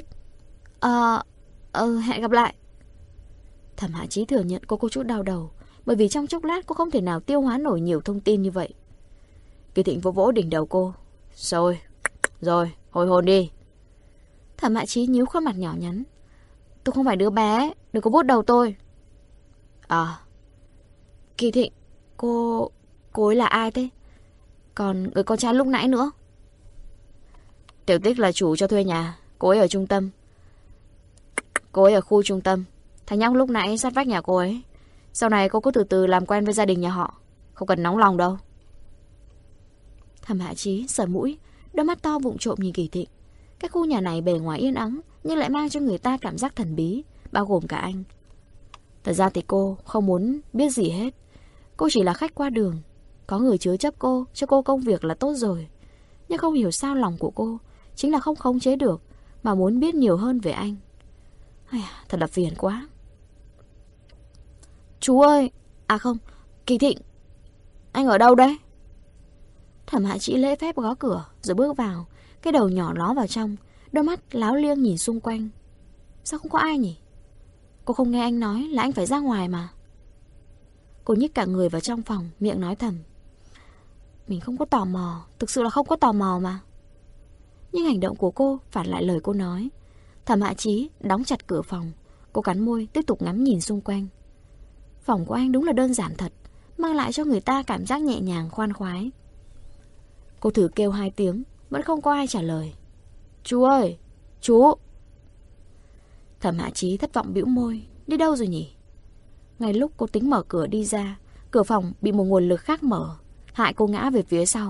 Hẹn gặp lại. Thẩm Hạ Chí thừa nhận cô có chút đau đầu, bởi vì trong chốc lát cô không thể nào tiêu hóa nổi nhiều thông tin như vậy. Kỳ Thịnh vỗ vỗ đỉnh đầu cô. Rồi, hồi hồn đi. Thẩm Hạ Chí nhíu khuôn mặt nhỏ nhắn. Tôi không phải đứa bé, đừng có vuốt đầu tôi. Kỳ Thịnh, cô ấy là ai thế? Còn người con trai lúc nãy nữa? Tiểu Tích là chủ cho thuê nhà. Cô ấy ở trung tâm. Cô ấy ở khu trung tâm. Thằng nhóc lúc nãy sát vách nhà cô ấy. Sau này cô cứ từ từ làm quen với gia đình nhà họ. Không cần nóng lòng đâu. Thẩm Hạ Chí sờ mũi, đôi mắt to vụng trộm nhìn Kỳ Thịnh. Cái khu nhà này bề ngoài yên ắng, nhưng lại mang cho người ta cảm giác thần bí, bao gồm cả anh. Thật ra thì cô không muốn biết gì hết. Cô chỉ là khách qua đường. Có người chứa chấp cô, cho cô công việc là tốt rồi. Nhưng không hiểu sao lòng của cô chính là không khống chế được, mà muốn biết nhiều hơn về anh. Thật là phiền quá. Chú ơi. Không, Kỳ Thịnh, anh ở đâu đấy? Thẩm Hạ Chí lễ phép gõ cửa rồi bước vào. Cái đầu nhỏ ló vào trong, đôi mắt láo liêng nhìn xung quanh. Sao không có ai nhỉ? Cô không nghe anh nói là anh phải ra ngoài mà. Cô nhích cả người vào trong phòng, miệng nói thầm. Mình không có tò mò, thực sự là không có tò mò mà. Nhưng hành động của cô phản lại lời cô nói. Thẩm Hạ Chí đóng chặt cửa phòng. Cô cắn môi tiếp tục ngắm nhìn xung quanh. Phòng của anh đúng là đơn giản thật, mang lại cho người ta cảm giác nhẹ nhàng khoan khoái. Cô thử kêu 2 tiếng, vẫn không có ai trả lời. Chú ơi, chú. Thẩm Hạ Chí thất vọng bĩu môi. Đi đâu rồi nhỉ? Ngay lúc cô tính mở cửa đi ra, cửa phòng bị một nguồn lực khác mở, hại cô ngã về phía sau.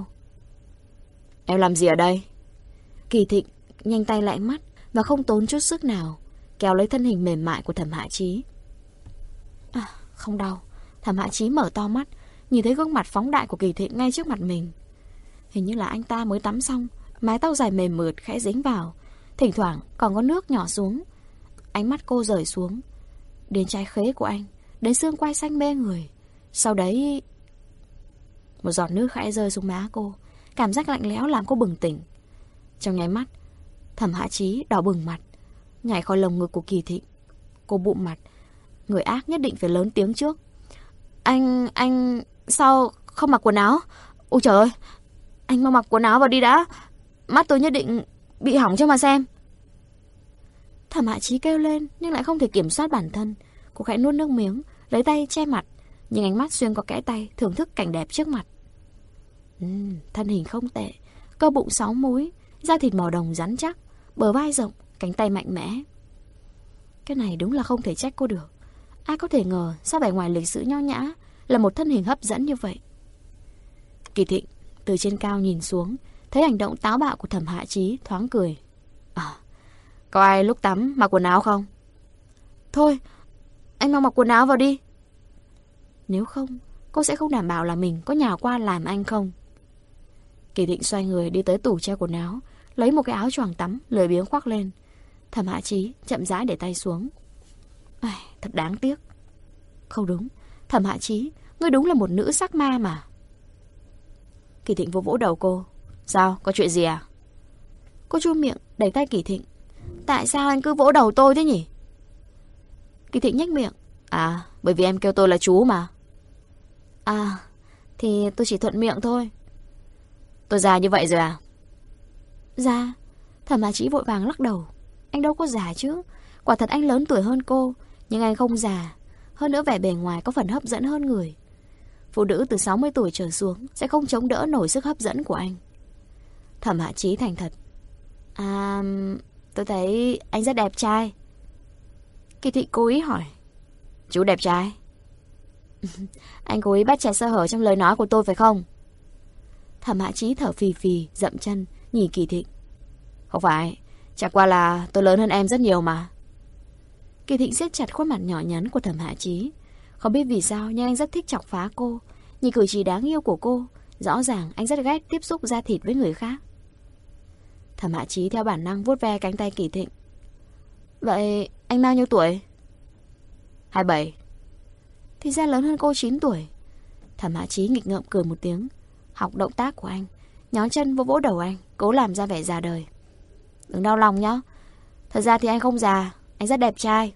Em làm gì ở đây? Kỳ Thịnh nhanh tay lại mắt và không tốn chút sức nào kéo lấy thân hình mềm mại của Thẩm Hạ Chí. Không đau. Thẩm Hạ Chí mở to mắt, nhìn thấy gương mặt phóng đại của Kỳ Thịnh ngay trước mặt mình. Hình như là anh ta mới tắm xong, mái tóc dài mềm mượt khẽ dính vào, thỉnh thoảng còn có nước nhỏ xuống. Ánh mắt cô rời xuống, đến trái khế của anh, đến xương quai xanh mê người. Sau đấy, một giọt nước khẽ rơi xuống má cô. Cảm giác lạnh lẽo làm cô bừng tỉnh. Trong nháy mắt, Thẩm Hạ Chí đỏ bừng mặt, nhảy khỏi lồng ngực của Kỳ Thịnh. Cô bụm mặt. Người ác nhất định phải lớn tiếng trước. Anh sao không mặc quần áo? Ôi trời ơi, anh mau mặc quần áo vào đi đã. Mắt tôi nhất định bị hỏng cho mà xem. Thẩm Hạ Chí kêu lên nhưng lại không thể kiểm soát bản thân. Cô khẽ nuốt nước miếng, lấy tay che mặt, nhưng ánh mắt xuyên qua kẽ tay thưởng thức cảnh đẹp trước mặt. Thân hình không tệ, cơ bụng 6 múi, da thịt màu đồng rắn chắc, bờ vai rộng, cánh tay mạnh mẽ. Cái này đúng là không thể trách cô được. Ai có thể ngờ sao vẻ ngoài lịch sự nho nhã là một thân hình hấp dẫn như vậy. Kỳ Thịnh từ trên cao nhìn xuống, thấy hành động táo bạo của Thẩm Hạ Chí, thoáng cười. Có ai lúc tắm mặc quần áo không? Thôi, anh mau mặc quần áo vào đi. Nếu không, cô sẽ không đảm bảo là mình có nhào qua làm anh không. Kỳ Thịnh xoay người đi tới tủ treo quần áo, lấy một cái áo choàng tắm lười biếng khoác lên. Thẩm Hạ Chí chậm rãi để tay xuống. Thật đáng tiếc. Không đúng, Thẩm Hạ Chí, ngươi đúng là một nữ sắc ma mà. Kỳ Thịnh vỗ vỗ đầu cô. Sao, có chuyện gì à? Cô chu miệng đẩy tay Kỳ Thịnh. Tại sao anh cứ vỗ đầu tôi thế nhỉ? Kỳ Thịnh nhếch miệng. Bởi vì em kêu tôi là chú mà. Thì tôi chỉ thuận miệng thôi. Tôi già như vậy rồi à? Già? Thẩm Hạ Chí vội vàng lắc đầu. Anh đâu có già chứ. Quả thật anh lớn tuổi hơn cô, nhưng anh không già. Hơn nữa vẻ bề ngoài có phần hấp dẫn hơn người. Phụ nữ từ 60 tuổi trở xuống sẽ không chống đỡ nổi sức hấp dẫn của anh. Thẩm Hạ Chí thành thật. Tôi thấy anh rất đẹp trai. Kỳ Thị cố ý hỏi. Chú đẹp trai? Anh cố ý bắt chẹt sơ hở trong lời nói của tôi phải không? Thẩm Hạ Chí thở phì phì, dậm chân, nhìn Kỳ Thịnh. Không phải, chẳng qua là tôi lớn hơn em rất nhiều mà. Kỳ Thịnh siết chặt khuôn mặt nhỏ nhắn của Thẩm Hạ Chí. Không biết vì sao nhưng anh rất thích chọc phá cô. Nhìn cử chỉ đáng yêu của cô, rõ ràng anh rất ghét tiếp xúc da thịt với người khác. Thẩm Hạ Chí theo bản năng vuốt ve cánh tay Kỳ Thịnh. Vậy anh bao nhiêu tuổi? 27. Thì ra lớn hơn cô 9 tuổi. Thẩm Hạ Chí nghịch ngợm cười một tiếng, học động tác của anh, nhón chân vỗ vỗ đầu anh, cố làm ra vẻ già đời. Đừng đau lòng nhá. Thật ra thì anh không già, anh rất đẹp trai.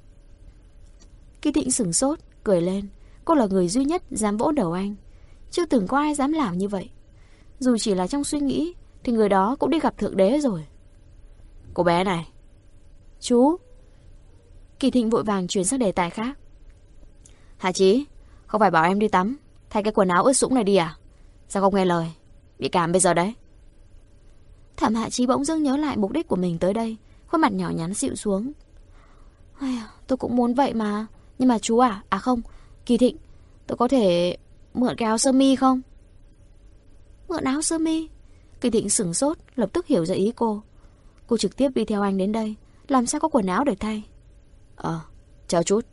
Kỳ Thịnh sửng sốt, cười lên. Cô là người duy nhất dám vỗ đầu anh. Chưa từng có ai dám làm như vậy. Dù chỉ là trong suy nghĩ thì người đó cũng đi gặp Thượng Đế rồi. Cô bé này. Chú. Kỳ Thịnh vội vàng chuyển sang đề tài khác. Hạ Chí, không phải bảo em đi tắm, thay cái quần áo ướt sũng này đi à? Sao không nghe lời? Bị cảm bây giờ đấy. Thẩm Hạ Chí bỗng dưng nhớ lại mục đích của mình tới đây, khuôn mặt nhỏ nhắn xịu xuống. Tôi cũng muốn vậy mà. Nhưng mà chú à? À không, Kỳ Thịnh, tôi có thể mượn cái áo sơ mi không? Mượn áo sơ mi? Kỳ Thịnh sửng sốt, lập tức hiểu ra ý cô. Cô trực tiếp đi theo anh đến đây, làm sao có quần áo để thay? Chờ chút.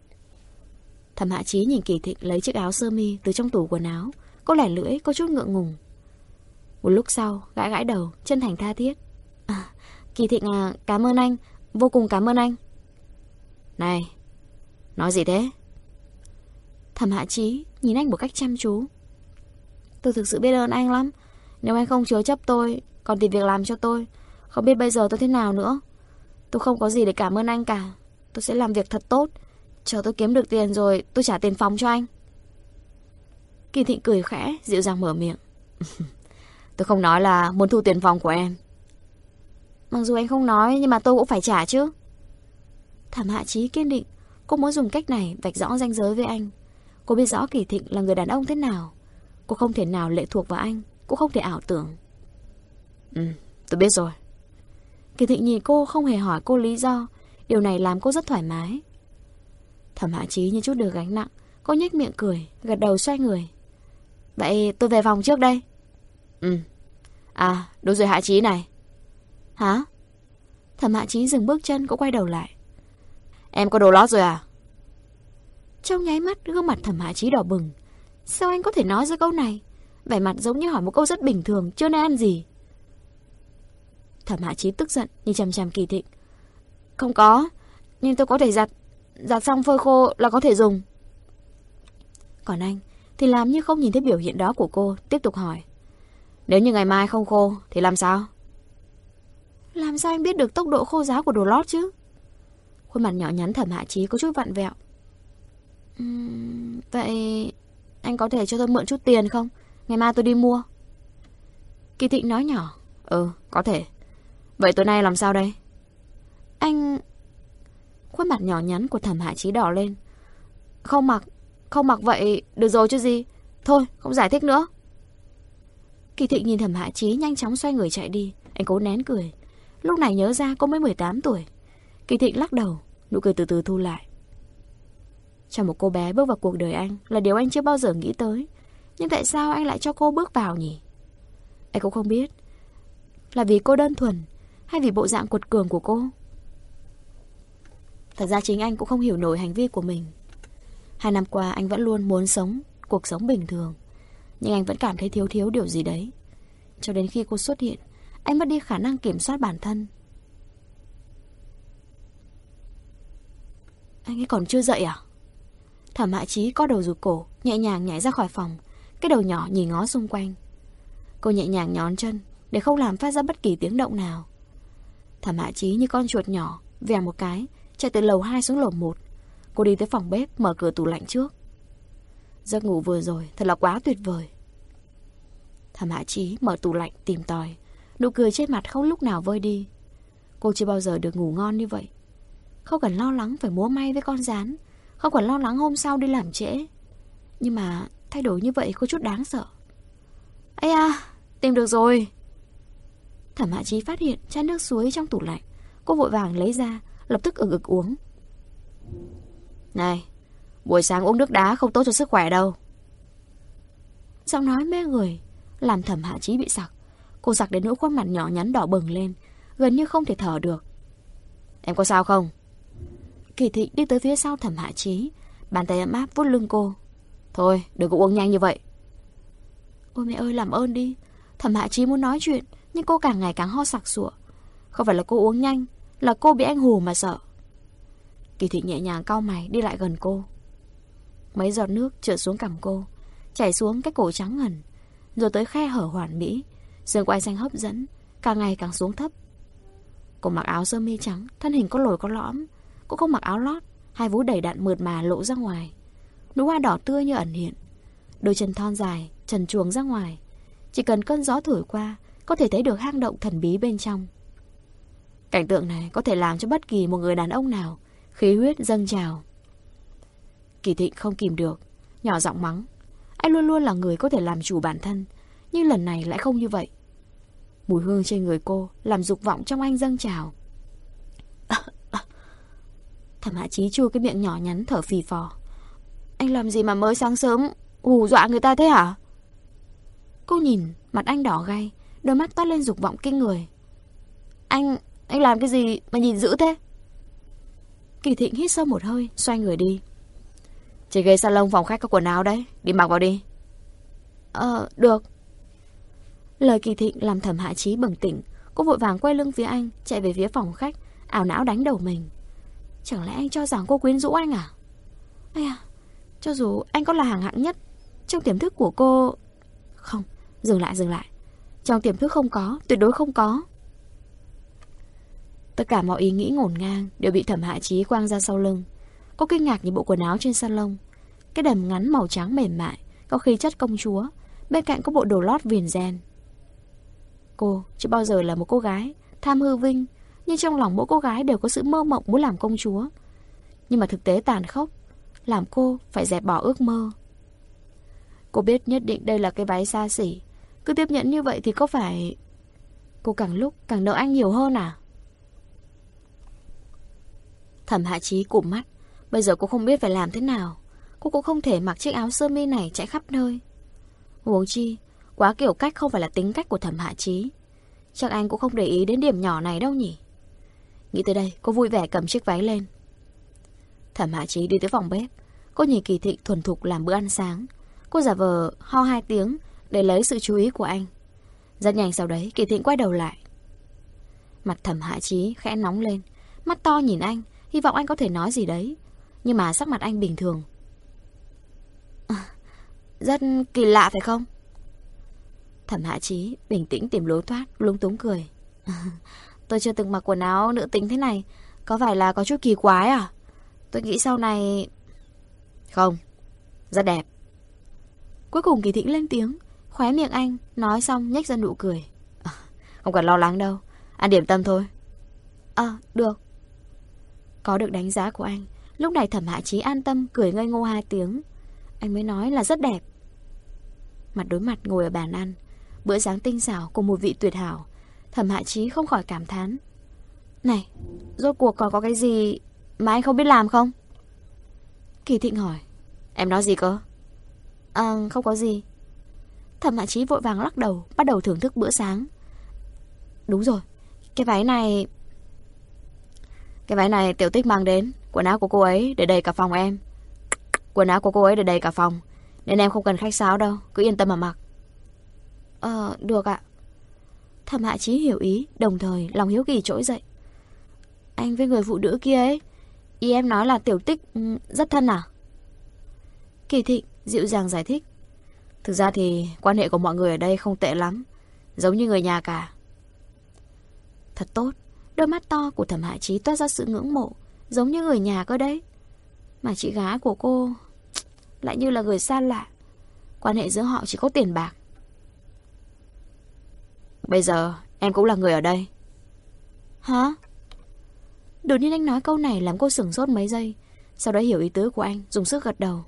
Thẩm Hạ Chí nhìn Kỳ Thịnh lấy chiếc áo sơ mi từ trong tủ quần áo. Cô lẻ lưỡi, có chút ngượng ngùng. Một lúc sau, gãi gãi đầu, chân thành tha thiết. Kỳ Thịnh à, cảm ơn anh, vô cùng cảm ơn anh. Này, nói gì thế? Thẩm Hạ Chí nhìn anh một cách chăm chú. Tôi thực sự biết ơn anh lắm. Nếu anh không chứa chấp tôi, còn tìm việc làm cho tôi, không biết bây giờ tôi thế nào nữa. Tôi không có gì để cảm ơn anh cả. Tôi sẽ làm việc thật tốt. Chờ tôi kiếm được tiền rồi tôi trả tiền phòng cho anh. Kỳ Thịnh cười khẽ, dịu dàng mở miệng. Tôi không nói là muốn thu tiền phòng của em. Mặc dù anh không nói, nhưng mà tôi cũng phải trả chứ. Thẩm Hạ Chí kiên định. Cô muốn dùng cách này vạch rõ ranh giới với anh. Cô biết rõ Kỳ Thịnh là người đàn ông thế nào. Cô không thể nào lệ thuộc vào anh, cũng không thể ảo tưởng. Tôi biết rồi. Kỳ Thịnh nhìn cô không hề hỏi cô lý do. Điều này làm cô rất thoải mái. Thẩm Hạ Chí như chút được gánh nặng. Cô nhếch miệng cười, gật đầu xoay người. Vậy tôi về phòng trước đây. À, đúng rồi Hạ Chí này. Hả? Thẩm Hạ Chí dừng bước chân, cũng quay đầu lại. Em có đồ lót rồi à? Trong nháy mắt, gương mặt Thẩm Hạ Chí đỏ bừng. Sao anh có thể nói ra câu này? Vẻ mặt giống như hỏi một câu rất bình thường, chưa nên ăn gì. Thẩm Hạ Chí tức giận, nhìn chằm chằm Kỳ Thịnh. Không có, nhưng tôi có thể giặt xong phơi khô là có thể dùng. Còn anh thì làm như không nhìn thấy biểu hiện đó của cô, tiếp tục hỏi. Nếu như ngày mai không khô thì làm sao? Làm sao anh biết được tốc độ khô ráo của đồ lót chứ? Khuôn mặt nhỏ nhắn Thẩm Hạ Chí có chút vặn vẹo. Vậy anh có thể cho tôi mượn chút tiền không? Ngày mai tôi đi mua. Kỳ Thịnh nói nhỏ. Có thể. Vậy tối nay làm sao đây? Anh... Khuôn mặt nhỏ nhắn của Thẩm Hạ Chí đỏ lên. Không mặc vậy được rồi chứ gì. Thôi không giải thích nữa. Kỳ Thịnh nhìn Thẩm Hạ Chí nhanh chóng xoay người chạy đi. Anh cố nén cười. Lúc này nhớ ra cô mới 18 tuổi. Kỳ Thịnh lắc đầu, nụ cười từ từ thu lại. Cho một cô bé bước vào cuộc đời anh là điều anh chưa bao giờ nghĩ tới. Nhưng tại sao anh lại cho cô bước vào nhỉ? Anh cũng không biết. Là vì cô đơn thuần hay vì bộ dạng cuột cường của cô? Thật ra chính anh cũng không hiểu nổi hành vi của mình. 2 năm qua anh vẫn luôn muốn sống cuộc sống bình thường, nhưng anh vẫn cảm thấy thiếu điều gì đấy. Cho đến khi cô xuất hiện, anh mất đi khả năng kiểm soát bản thân. Anh ấy còn chưa dậy à? Thẩm Hạ Chí co đầu rụt cổ, nhẹ nhàng nhảy ra khỏi phòng. Cái đầu nhỏ nhìn ngó xung quanh. Cô nhẹ nhàng nhón chân để không làm phát ra bất kỳ tiếng động nào. Thẩm Hạ Chí như con chuột nhỏ, vèo một cái chạy từ lầu 2 xuống lầu 1. Cô đi tới phòng bếp, mở cửa tủ lạnh trước. Giấc ngủ vừa rồi thật là quá tuyệt vời. Thẩm Hạ Chí mở tủ lạnh tìm tòi, nụ cười trên mặt không lúc nào vơi đi. Cô chưa bao giờ được ngủ ngon như vậy. Không cần lo lắng phải múa may với con gián, không cần lo lắng hôm sau đi làm trễ. Nhưng mà thay đổi như vậy có chút đáng sợ. Ây à, tìm được rồi. Thẩm Hạ Chí phát hiện chai nước suối trong tủ lạnh. Cô vội vàng lấy ra, lập tức ực uống. Này, buổi sáng uống nước đá không tốt cho sức khỏe đâu. Giọng nói mê người làm Thẩm Hạ Chí bị sặc. Cô sặc đến nỗi khuôn mặt nhỏ nhắn đỏ bừng lên, gần như không thể thở được. Em có sao không? Kỳ Thịnh đi tới phía sau Thẩm Hạ Chí, bàn tay ấm áp vuốt lưng cô. Thôi, đừng có uống nhanh như vậy. Ôi mẹ ơi, làm ơn đi. Thẩm Hạ Chí muốn nói chuyện, nhưng cô càng ngày càng ho sặc sụa. Không phải là cô uống nhanh, là cô bị anh hù mà sợ. Kỳ Thịnh nhẹ nhàng cau mày đi lại gần cô. Mấy giọt nước trượt xuống cằm cô. chảy xuống cái cổ trắng ngần, rồi tới khe hở hoàn mỹ. Xương quai xanh hấp dẫn, càng ngày càng xuống thấp. Cô mặc áo sơ mi trắng, thân hình có lồi có lõm. Cô không mặc áo lót, hai vú đầy đặn mượt mà lộ ra ngoài. Nụ hoa đỏ tươi như ẩn hiện. Đôi chân thon dài, trần truồng ra ngoài. Chỉ cần cơn gió thổi qua, có thể thấy được hang động thần bí bên trong. Cảnh tượng này có thể làm cho bất kỳ một người đàn ông nào khí huyết dâng trào. Kỳ Thịnh không kìm được, nhỏ giọng mắng. Anh luôn luôn là người có thể làm chủ bản thân, nhưng lần này lại không như vậy. Mùi hương trên người cô làm dục vọng trong anh dâng trào. Thẩm Hạ Chí chua cái miệng nhỏ nhắn thở phì phò. Anh làm gì mà mới sáng sớm hù dọa người ta thế hả? Cô nhìn mặt anh đỏ gay, đôi mắt toát lên dục vọng kinh người. Anh làm cái gì mà nhìn dữ thế? Kỳ Thịnh hít sâu một hơi, xoay người đi. Trên ghế salon phòng khách có quần áo đấy, đi mặc vào đi. Được. Lời Kỳ Thịnh làm Thẩm Hạ Chí bừng tỉnh. Cô vội vàng quay lưng phía anh, chạy về phía phòng khách, ảo não đánh đầu mình. Chẳng lẽ anh cho rằng cô quyến rũ anh à? Ây à, cho dù anh có là hàng hạng nhất, trong tiềm thức của cô... Không, dừng lại. Trong tiềm thức không có, tuyệt đối không có. Tất cả mọi ý nghĩ ngổn ngang đều bị Thẩm Hạ Chí quang ra sau lưng. Cô kinh ngạc nhìn bộ quần áo trên salon. Cái đầm ngắn màu trắng mềm mại, có khí chất công chúa. Bên cạnh có bộ đồ lót viền ren. Cô chưa bao giờ là một cô gái tham hư vinh, nhưng trong lòng mỗi cô gái đều có sự mơ mộng muốn làm công chúa. Nhưng mà thực tế tàn khốc làm cô phải dẹp bỏ ước mơ. Cô biết nhất định đây là cái váy xa xỉ. Cứ tiếp nhận như vậy thì có phải cô càng lúc càng nợ anh nhiều hơn à? Thẩm Hạ Chí cụp mắt. Bây giờ cô không biết phải làm thế nào. Cô cũng không thể mặc chiếc áo sơ mi này chạy khắp nơi. Huống chi quá kiểu cách không phải là tính cách của Thẩm Hạ Chí. Chắc anh cũng không để ý đến điểm nhỏ này đâu nhỉ. Nghĩ tới đây cô vui vẻ cầm chiếc váy lên. Thẩm Hạ Chí đi tới phòng bếp. Cô nhìn Kỳ Thịnh thuần thục làm bữa ăn sáng. Cô giả vờ ho 2 tiếng để lấy sự chú ý của anh. Rất nhanh sau đấy Kỳ Thịnh quay đầu lại. Mặt Thẩm Hạ Chí khẽ nóng lên, mắt to nhìn anh, hy vọng anh có thể nói gì đấy. Nhưng mà sắc mặt anh bình thường. Rất kỳ lạ phải không? Thẩm Hạ Chí bình tĩnh tìm lối thoát, lúng túng cười. Tôi chưa từng mặc quần áo nữ tính thế này. Có phải là có chút kỳ quái à? Tôi nghĩ sau này... Không, rất đẹp. Cuối cùng Kỳ Thịnh lên tiếng. Khóe miệng anh nói xong nhếch ra nụ cười. Không cần lo lắng đâu, ăn điểm tâm thôi. Được. Có được đánh giá của anh, lúc này Thẩm Hạ Chí an tâm cười ngây ngô 2 tiếng. Anh mới nói là rất đẹp. Mặt đối mặt ngồi ở bàn ăn, bữa sáng tinh xảo cùng mùi vị tuyệt hảo. Thẩm Hạ Chí không khỏi cảm thán. Này, rốt cuộc còn có cái gì mà anh không biết làm không? Kỳ Thịnh hỏi. Em nói gì cơ? Không có gì. Thẩm Hạ Chí vội vàng lắc đầu, bắt đầu thưởng thức bữa sáng. Đúng rồi, cái váy này Tiểu Tích mang đến. Quần áo của cô ấy để đầy cả phòng em. Quần áo của cô ấy để đầy cả phòng, nên em không cần khách sáo đâu, cứ yên tâm mà mặc. Được ạ. Thẩm Hạ Chí hiểu ý, đồng thời lòng hiếu kỳ trỗi dậy. Anh với người phụ nữ kia ấy, ý em nói là Tiểu Tích rất thân à? Kỳ Thịnh dịu dàng giải thích. Thực ra thì quan hệ của mọi người ở đây không tệ lắm, giống như người nhà cả. Thật tốt. Đôi mắt to của Thẩm Hạ Chí toát ra sự ngưỡng mộ, giống như người nhà cơ đấy. Mà chị gái của cô lại như là người xa lạ. Quan hệ giữa họ chỉ có tiền bạc. Bây giờ em cũng là người ở đây. Hả? Đột nhiên anh nói câu này làm cô sửng sốt mấy giây. Sau đó hiểu ý tứ của anh, dùng sức gật đầu.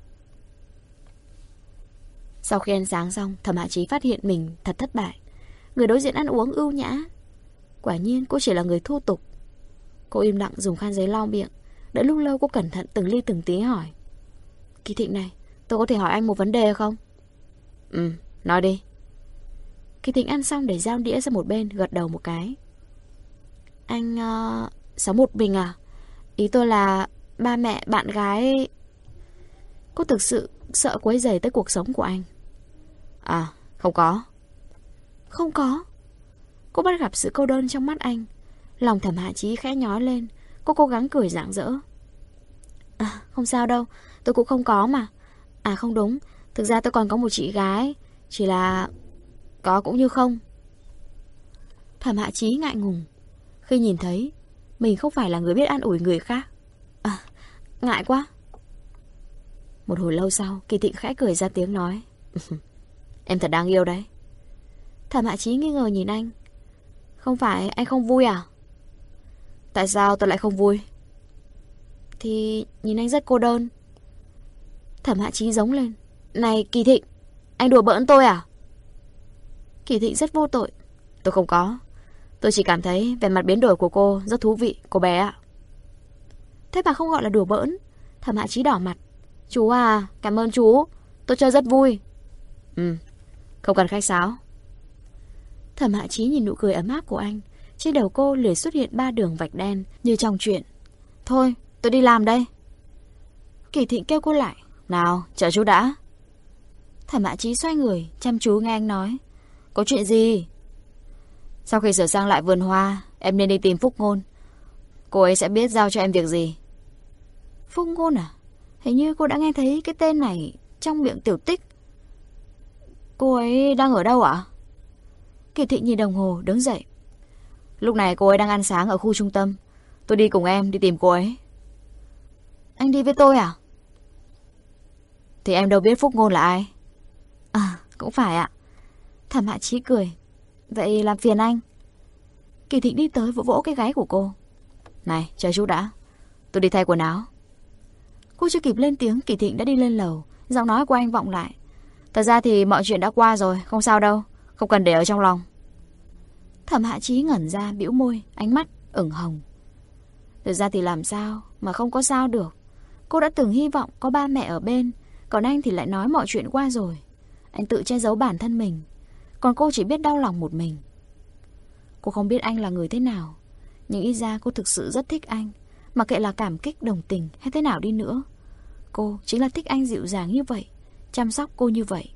Sau khi ăn sáng xong, Thẩm Hạ Chí phát hiện mình thật thất bại. Người đối diện ăn uống ưu nhã, quả nhiên cô chỉ là người thô tục. Cô im lặng dùng khăn giấy lau miệng. Đợi lúc lâu cô cẩn thận từng ly từng tí hỏi. Kỳ Thịnh này, tôi có thể hỏi anh một vấn đề không? Nói đi. Kỳ Thịnh ăn xong để dao đĩa ra một bên, gật đầu một cái. Anh sống một mình à? Ý tôi là ba mẹ, bạn gái... Cô thực sự sợ quấy rầy tới cuộc sống của anh. Không có. Không có? Cô bắt gặp sự cô đơn trong mắt anh. Lòng Thẩm Hạ Chí khẽ nhói lên. Cô cố gắng cười rạng rỡ. Không sao đâu, tôi cũng không có mà. Không đúng, Thực ra tôi còn có một chị gái, chỉ là có cũng như không. Thẩm Hạ Chí ngại ngùng khi nhìn thấy mình không phải là người biết an ủi người khác. Ngại quá. Một hồi lâu sau, Kỳ Thịnh khẽ cười ra tiếng nói. Em thật đáng yêu đấy. Thẩm Hạ Chí nghi ngờ nhìn anh. Không phải anh không vui à? Tại sao tôi lại không vui? Thì nhìn anh rất cô đơn. Thẩm Hạ Chí giống lên. Này Kỳ Thịnh, anh đùa bỡn tôi à? Kỳ Thịnh rất vô tội. Tôi không có. Tôi chỉ cảm thấy vẻ mặt biến đổi của cô rất thú vị, cô bé ạ. Thế mà không gọi là đùa bỡn. Thẩm Hạ Chí đỏ mặt. Chú à, cảm ơn chú. Tôi chơi rất vui. Không cần khách sáo. Thẩm Hạ Chí nhìn nụ cười ấm áp của anh. Trên đầu cô liền xuất hiện 3 đường vạch đen như trong chuyện. Thôi, tôi đi làm đây. Kỳ Thịnh kêu cô lại. Nào, chờ chú đã. Thẩm Hạ Chí xoay người, chăm chú nghe anh nói. Có chuyện gì? Sau khi sửa sang lại vườn hoa, em nên đi tìm Phúc Ngôn. Cô ấy sẽ biết giao cho em việc gì. Phúc Ngôn à? Hình như cô đã nghe thấy cái tên này trong miệng Tiểu Tích. Cô ấy đang ở đâu ạ? Kỳ Thịnh nhìn đồng hồ đứng dậy. Lúc này cô ấy đang ăn sáng ở khu trung tâm. Tôi đi cùng em đi tìm cô ấy. Anh đi với tôi à? Thì em đâu biết Phúc Ngôn là ai. Cũng phải ạ. Thẩm Hạ Chí cười. Vậy làm phiền anh. Kỳ Thịnh đi tới vỗ vỗ cái gáy của cô. Này, chờ chút đã. Tôi đi thay quần áo. Cô chưa kịp lên tiếng, Kỳ Thịnh đã đi lên lầu. Giọng nói của anh vọng lại. Thật ra thì mọi chuyện đã qua rồi, không sao đâu. Không cần để ở trong lòng. Thẩm Hạ Chí ngẩn ra, bĩu môi, ánh mắt ửng hồng. Thật ra thì làm sao mà không có sao được. Cô đã từng hy vọng có ba mẹ ở bên. Còn anh thì lại nói mọi chuyện qua rồi. Anh tự che giấu bản thân mình. Còn cô chỉ biết đau lòng một mình. Cô không biết anh là người thế nào, nhưng ít ra cô thực sự rất thích anh. Mặc kệ là cảm kích, đồng tình hay thế nào đi nữa, cô chính là thích anh dịu dàng như vậy, chăm sóc cô như vậy.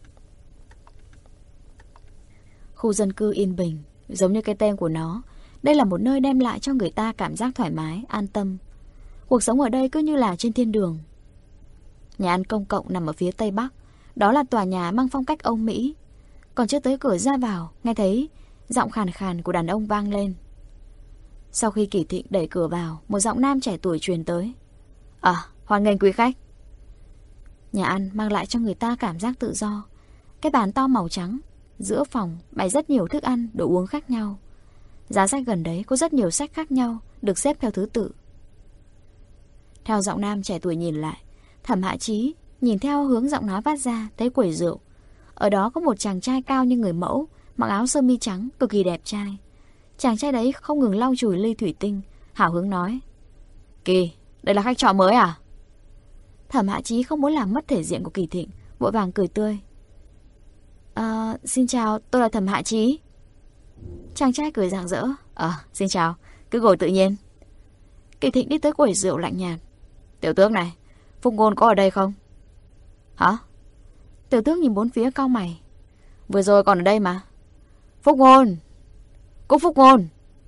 Khu dân cư yên bình, giống như cái tên của nó. Đây là một nơi đem lại cho người ta cảm giác thoải mái, an tâm. Cuộc sống ở đây cứ như là trên thiên đường. Nhà ăn công cộng nằm ở phía tây bắc. Đó là tòa nhà mang phong cách Âu Mỹ. Còn chưa tới cửa ra vào, nghe thấy giọng khàn khàn của đàn ông vang lên. Sau khi Kỳ Thịnh đẩy cửa vào, một giọng nam trẻ tuổi truyền tới. Hoan nghênh quý khách. Nhà ăn mang lại cho người ta cảm giác tự do. Cái bàn to màu trắng, giữa phòng bày rất nhiều thức ăn, đồ uống khác nhau. Giá sách gần đấy có rất nhiều sách khác nhau, được xếp theo thứ tự. Theo giọng nam trẻ tuổi nhìn lại, Thẩm Hạ Chí nhìn theo hướng giọng nói phát ra, thấy quầy rượu. Ở đó có một chàng trai cao như người mẫu, mặc áo sơ mi trắng, cực kỳ đẹp trai. Chàng trai đấy không ngừng lau chùi ly thủy tinh, hào hứng nói. Kỳ, đây là khách trọ mới à? Thẩm Hạ Chí không muốn làm mất thể diện của Kỳ Thịnh, vội vàng cười tươi. Xin chào, tôi là Thẩm Hạ Chí. Chàng trai cười rạng rỡ. Xin chào, cứ ngồi tự nhiên. Kỳ Thịnh đi tới quầy rượu lạnh nhạt. Tiểu tước này, Phúc Ngôn có ở đây không? Hả? Tiểu tước nhìn bốn phía cau mày. Vừa rồi còn ở đây mà. Phúc Ngôn, Cúc Phúc Ngôn.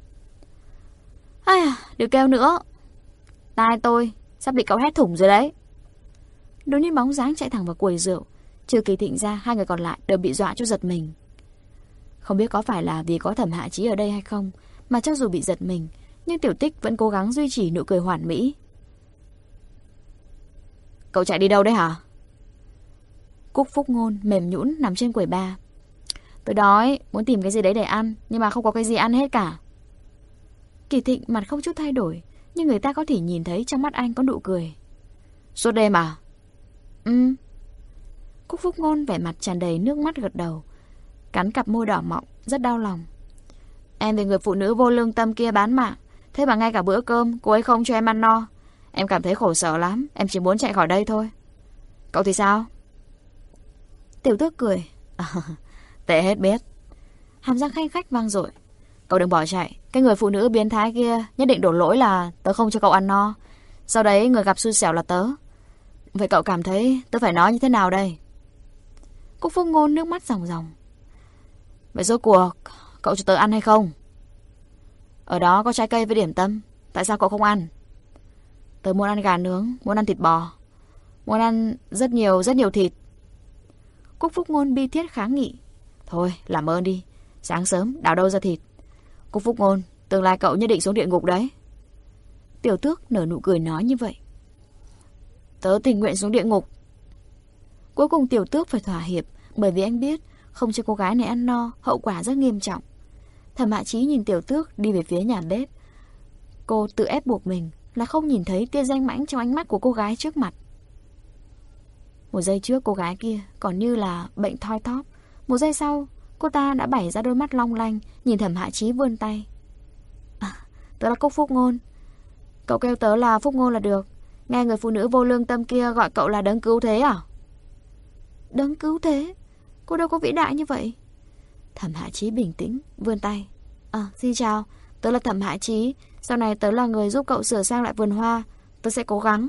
Đừng kêu nữa. Tai tôi sắp bị cậu hét thủng rồi đấy. Đột nhiên bóng dáng chạy thẳng vào quầy rượu. Trừ Kỳ Thịnh ra, hai người còn lại đều bị dọa cho giật mình. Không biết có phải là vì có Thẩm Hạ Chí ở đây hay không, mà cho dù bị giật mình, nhưng Tiểu Tích vẫn cố gắng duy trì nụ cười hoàn mỹ. Cậu chạy đi đâu đấy hả? Cúc Phúc Ngôn mềm nhũn nằm trên quầy bar. Tôi đói, muốn tìm cái gì đấy để ăn, nhưng mà không có cái gì ăn hết cả. Kỳ Thịnh mặt không chút thay đổi, nhưng người ta có thể nhìn thấy trong mắt anh có nụ cười. Suốt đêm à? Cúc Phúc Ngôn vẻ mặt tràn đầy nước mắt gật đầu, cắn cặp môi đỏ mọng, rất đau lòng. Em vì người phụ nữ vô lương tâm kia bán mạng, thế mà ngay cả bữa cơm cô ấy không cho em ăn no. Em cảm thấy khổ sở lắm, em chỉ muốn chạy khỏi đây thôi. Cậu thì sao? Tiểu tước cười. Tệ hết biết. Hàm răng khanh khách vang dội. Cậu đừng bỏ chạy, cái người phụ nữ biến thái kia nhất định đổ lỗi là tớ không cho cậu ăn no. Sau đấy người gặp xui xẻo là tớ. Vậy cậu cảm thấy tớ phải nói như thế nào đây? Cúc Phúc Ngôn nước mắt ròng ròng. Vậy rốt cuộc cậu cho tớ ăn hay không? Ở đó có trái cây với điểm tâm, tại sao cậu không ăn? Tớ muốn ăn gà nướng, muốn ăn thịt bò, muốn ăn rất nhiều thịt. Cúc Phúc Ngôn bi thiết kháng nghị. Thôi, làm ơn đi. Sáng sớm, đào đâu ra thịt. Cúc Phúc Ngôn, tương lai cậu nhất định xuống địa ngục đấy. Tiểu Tước nở nụ cười nói như vậy. Tớ tình nguyện xuống địa ngục. Cuối cùng Tiểu Tước phải thỏa hiệp, bởi vì anh biết không cho cô gái này ăn no, hậu quả rất nghiêm trọng. Thẩm Hạ Chí nhìn Tiểu Tước đi về phía nhà bếp. Cô tự ép buộc mình là không nhìn thấy tia danh mãnh trong ánh mắt của cô gái trước mặt. Một giây trước cô gái kia còn như là bệnh thoi thóp. Một giây sau cô ta đã bày ra đôi mắt long lanh, nhìn Thẩm Hạ Chí vươn tay. Tớ là Cúc Phúc Ngôn. Cậu kêu tớ là Phúc Ngôn là được. Nghe người phụ nữ vô lương tâm kia gọi cậu là đấng cứu thế à? Đấng cứu thế? Cô đâu có vĩ đại như vậy. Thẩm Hạ Chí bình tĩnh vươn tay. Xin chào, tớ là Thẩm Hạ Chí. Sau này tớ là người giúp cậu sửa sang lại vườn hoa. Tớ sẽ cố gắng.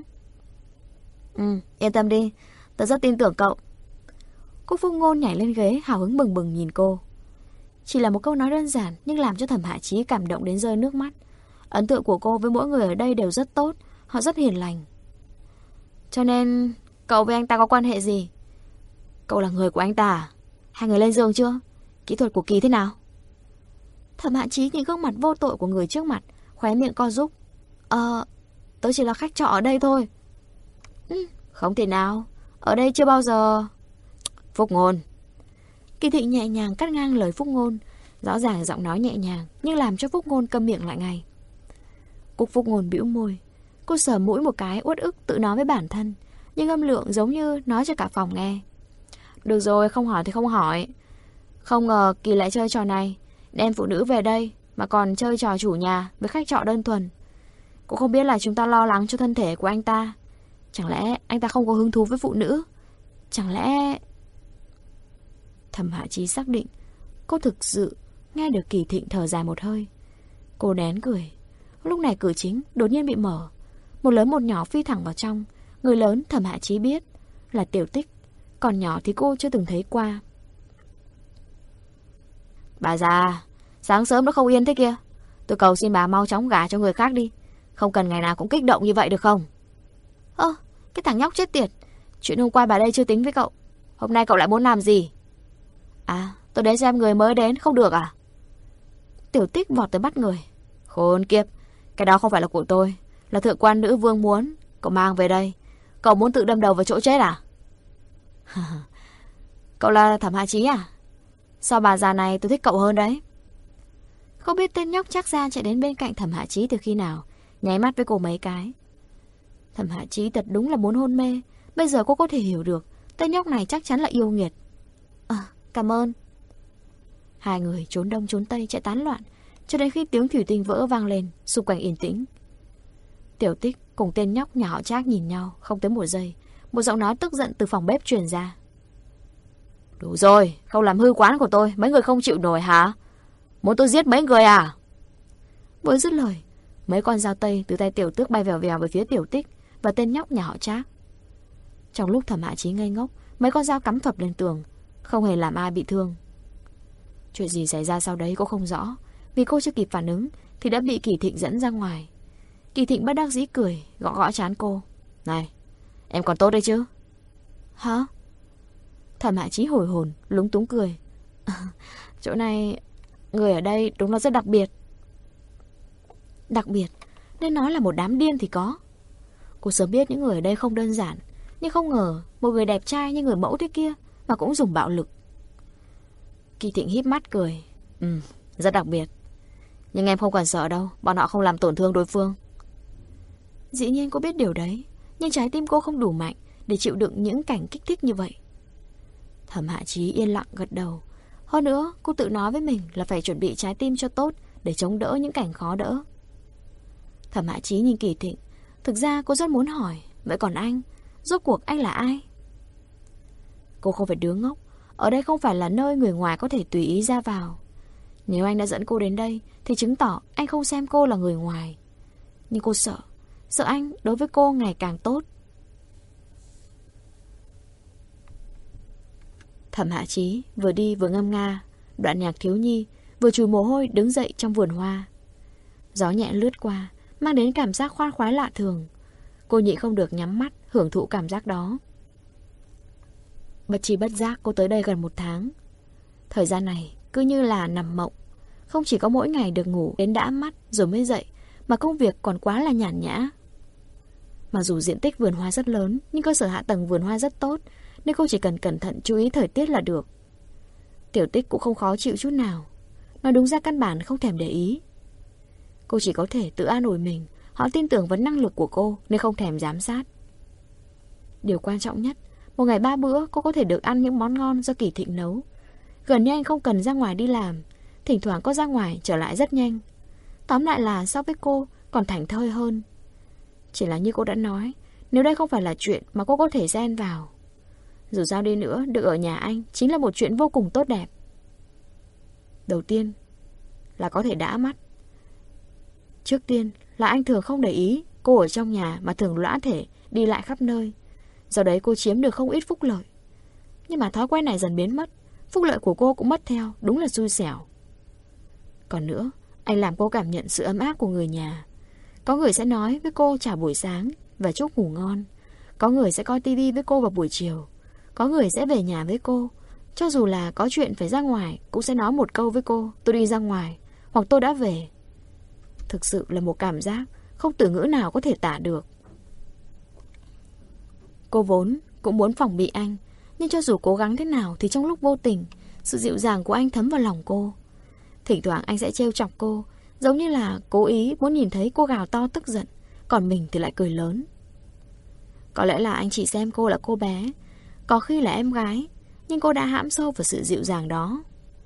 Yên tâm đi, tớ rất tin tưởng cậu. Cúc Phúc Ngôn nhảy lên ghế, hào hứng bừng bừng nhìn cô. Chỉ là một câu nói đơn giản nhưng làm cho Thẩm Hạ Chí cảm động đến rơi nước mắt. Ấn tượng của cô với mỗi người ở đây đều rất tốt. Họ rất hiền lành. Cho nên cậu với anh ta có quan hệ gì? Cậu là người của anh ta à? Hai người lên giường chưa? Kỹ thuật của Kỳ thế nào? Thẩm Hạ Chí nhìn gương mặt vô tội của người trước mặt, khóe miệng co rúm. Tớ chỉ là khách trọ ở đây thôi. Không thể nào. Ở đây chưa bao giờ. Phúc Ngôn. Kỳ Thịnh nhẹ nhàng cắt ngang lời Phúc Ngôn. Rõ ràng giọng nói nhẹ nhàng nhưng làm cho Phúc Ngôn câm miệng lại ngay. Cúc Phúc Ngôn bĩu môi. Cô sờ mũi một cái uất ức tự nói với bản thân, nhưng âm lượng giống như nói cho cả phòng nghe. Được rồi, không hỏi thì không hỏi. Không ngờ Kỳ lại chơi trò này, đem phụ nữ về đây mà còn chơi trò chủ nhà với khách trọ đơn thuần. Cũng không biết là chúng ta lo lắng cho thân thể của anh ta. Chẳng lẽ anh ta không có hứng thú với phụ nữ? Chẳng lẽ... Thẩm Hạ Chí xác định cô thực sự nghe được Kỳ Thịnh thở dài một hơi. Cô nén cười. Lúc này cửa chính đột nhiên bị mở. Một lớn một nhỏ phi thẳng vào trong. Người lớn Thẩm Hạ Chí biết là Tiểu Tích, còn nhỏ thì cô chưa từng thấy qua. Bà già, sáng sớm nó không yên thế kia. Tôi cầu xin bà mau chóng gả cho người khác đi. Không cần ngày nào cũng kích động như vậy được không? Cái thằng nhóc chết tiệt. Chuyện hôm qua bà đây chưa tính với cậu. Hôm nay cậu lại muốn làm gì? Tôi đến xem người mới đến, không được à? Tiểu Tích vọt tới bắt người. Khốn kiếp, cái đó không phải là của tôi, là thượng quan nữ vương muốn. Cậu mang về đây. Cậu muốn tự đâm đầu vào chỗ chết à? Cậu là Thẩm Hạ Chí à? Sao bà già này tôi thích cậu hơn đấy. Không biết tên nhóc chắc ra chạy đến bên cạnh Thẩm Hạ Chí từ khi nào, nháy mắt với cô mấy cái. Thẩm Hạ Chí thật đúng là muốn hôn mê. Bây giờ cô có thể hiểu được tên nhóc này chắc chắn là yêu nghiệt. Cảm ơn. Hai người trốn đông trốn tây chạy tán loạn cho đến khi tiếng thủy tinh vỡ vang lên, xung quanh yên tĩnh. Tiểu Tích cùng tên nhóc nhà họ Trác nhìn nhau không tới một giây. Một giọng nói tức giận từ phòng bếp truyền ra. Đủ rồi, không làm hư quán của tôi, mấy người không chịu nổi hả? Muốn tôi giết mấy người à? Vừa dứt lời, mấy con dao tây từ tay Tiểu Tước bay vèo vèo về phía Tiểu Tích và tên nhóc nhà họ Trác. Trong lúc Thẩm Hạ Chí ngây ngốc, mấy con dao cắm phập lên tường, không hề làm ai bị thương. Chuyện gì xảy ra sau đấy cô không rõ, vì cô chưa kịp phản ứng thì đã bị Kỳ Thịnh dẫn ra ngoài. Kỳ Thịnh bất đắc dĩ cười, gõ gõ trán cô. Này, em còn tốt đấy chứ? Hả? Thẩm Hạ Chí hồi hồn, lúng túng cười. Chỗ này, người ở đây đúng là rất đặc biệt. Đặc biệt, nên nói là một đám điên thì có. Cô sớm biết những người ở đây không đơn giản, nhưng không ngờ một người đẹp trai như người mẫu thế kia mà cũng dùng bạo lực. Kỳ Thịnh híp mắt cười. Rất đặc biệt. Nhưng em không cần sợ đâu, bọn họ không làm tổn thương đối phương. Dĩ nhiên cô biết điều đấy, nhưng trái tim cô không đủ mạnh để chịu đựng những cảnh kích thích như vậy. Thẩm Hạ Chí yên lặng gật đầu. Hơn nữa cô tự nói với mình là phải chuẩn bị trái tim cho tốt để chống đỡ những cảnh khó đỡ. Thẩm Hạ Chí nhìn Kỳ Thịnh. Thực ra cô rất muốn hỏi, vậy còn anh, rốt cuộc anh là ai? Cô không phải đứa ngốc. Ở đây không phải là nơi người ngoài có thể tùy ý ra vào. Nếu anh đã dẫn cô đến đây thì chứng tỏ anh không xem cô là người ngoài. Nhưng cô sợ anh đối với cô ngày càng tốt. Thẩm Hạ Chí vừa đi vừa ngâm nga đoạn nhạc thiếu nhi, vừa chùi mồ hôi đứng dậy trong vườn hoa. Gió nhẹ lướt qua, mang đến cảm giác khoan khoái lạ thường. Cô nhịn không được nhắm mắt hưởng thụ cảm giác đó. Bất chi bất giác cô tới đây gần 1 tháng. Thời gian này cứ như là nằm mộng. Không chỉ có mỗi ngày được ngủ đến đã mắt rồi mới dậy, mà công việc còn quá là nhàn nhã. Mặc dù diện tích vườn hoa rất lớn, nhưng cơ sở hạ tầng vườn hoa rất tốt, nên cô chỉ cần cẩn thận chú ý thời tiết là được. Tiểu Tích cũng không khó chịu chút nào. Nói đúng ra căn bản không thèm để ý. Cô chỉ có thể tự an ủi mình, họ tin tưởng vào năng lực của cô nên không thèm giám sát. Điều quan trọng nhất, một ngày 3 bữa cô có thể được ăn những món ngon do Kỳ Thịnh nấu. Gần như anh không cần ra ngoài đi làm, thỉnh thoảng có ra ngoài trở lại rất nhanh. Tóm lại là so với cô còn thảnh thơi hơn. Chỉ là như cô đã nói, nếu đây không phải là chuyện mà cô có thể xen vào. Dù sao đi nữa, được ở nhà anh chính là một chuyện vô cùng tốt đẹp. Đầu tiên là có thể đã mắt. Trước tiên là anh thường không để ý cô ở trong nhà mà thường lõa thể đi lại khắp nơi. Do đấy cô chiếm được không ít phúc lợi. Nhưng mà thói quen này dần biến mất, phúc lợi của cô cũng mất theo, đúng là xui xẻo. Còn nữa, anh làm cô cảm nhận sự ấm áp của người nhà. Có người sẽ nói với cô chào buổi sáng và chúc ngủ ngon. Có người sẽ coi tivi với cô vào buổi chiều. Có người sẽ về nhà với cô. Cho dù là có chuyện phải ra ngoài, cũng sẽ nói một câu với cô: tôi đi ra ngoài, hoặc tôi đã về. Thực sự là một cảm giác không từ ngữ nào có thể tả được. Cô vốn cũng muốn phòng bị anh, nhưng cho dù cố gắng thế nào thì trong lúc vô tình, sự dịu dàng của anh thấm vào lòng cô. Thỉnh thoảng anh sẽ trêu chọc cô, giống như là cố ý muốn nhìn thấy cô gào to tức giận, còn mình thì lại cười lớn. Có lẽ là anh chỉ xem cô là cô bé, có khi là em gái, nhưng cô đã hãm sâu vào sự dịu dàng đó.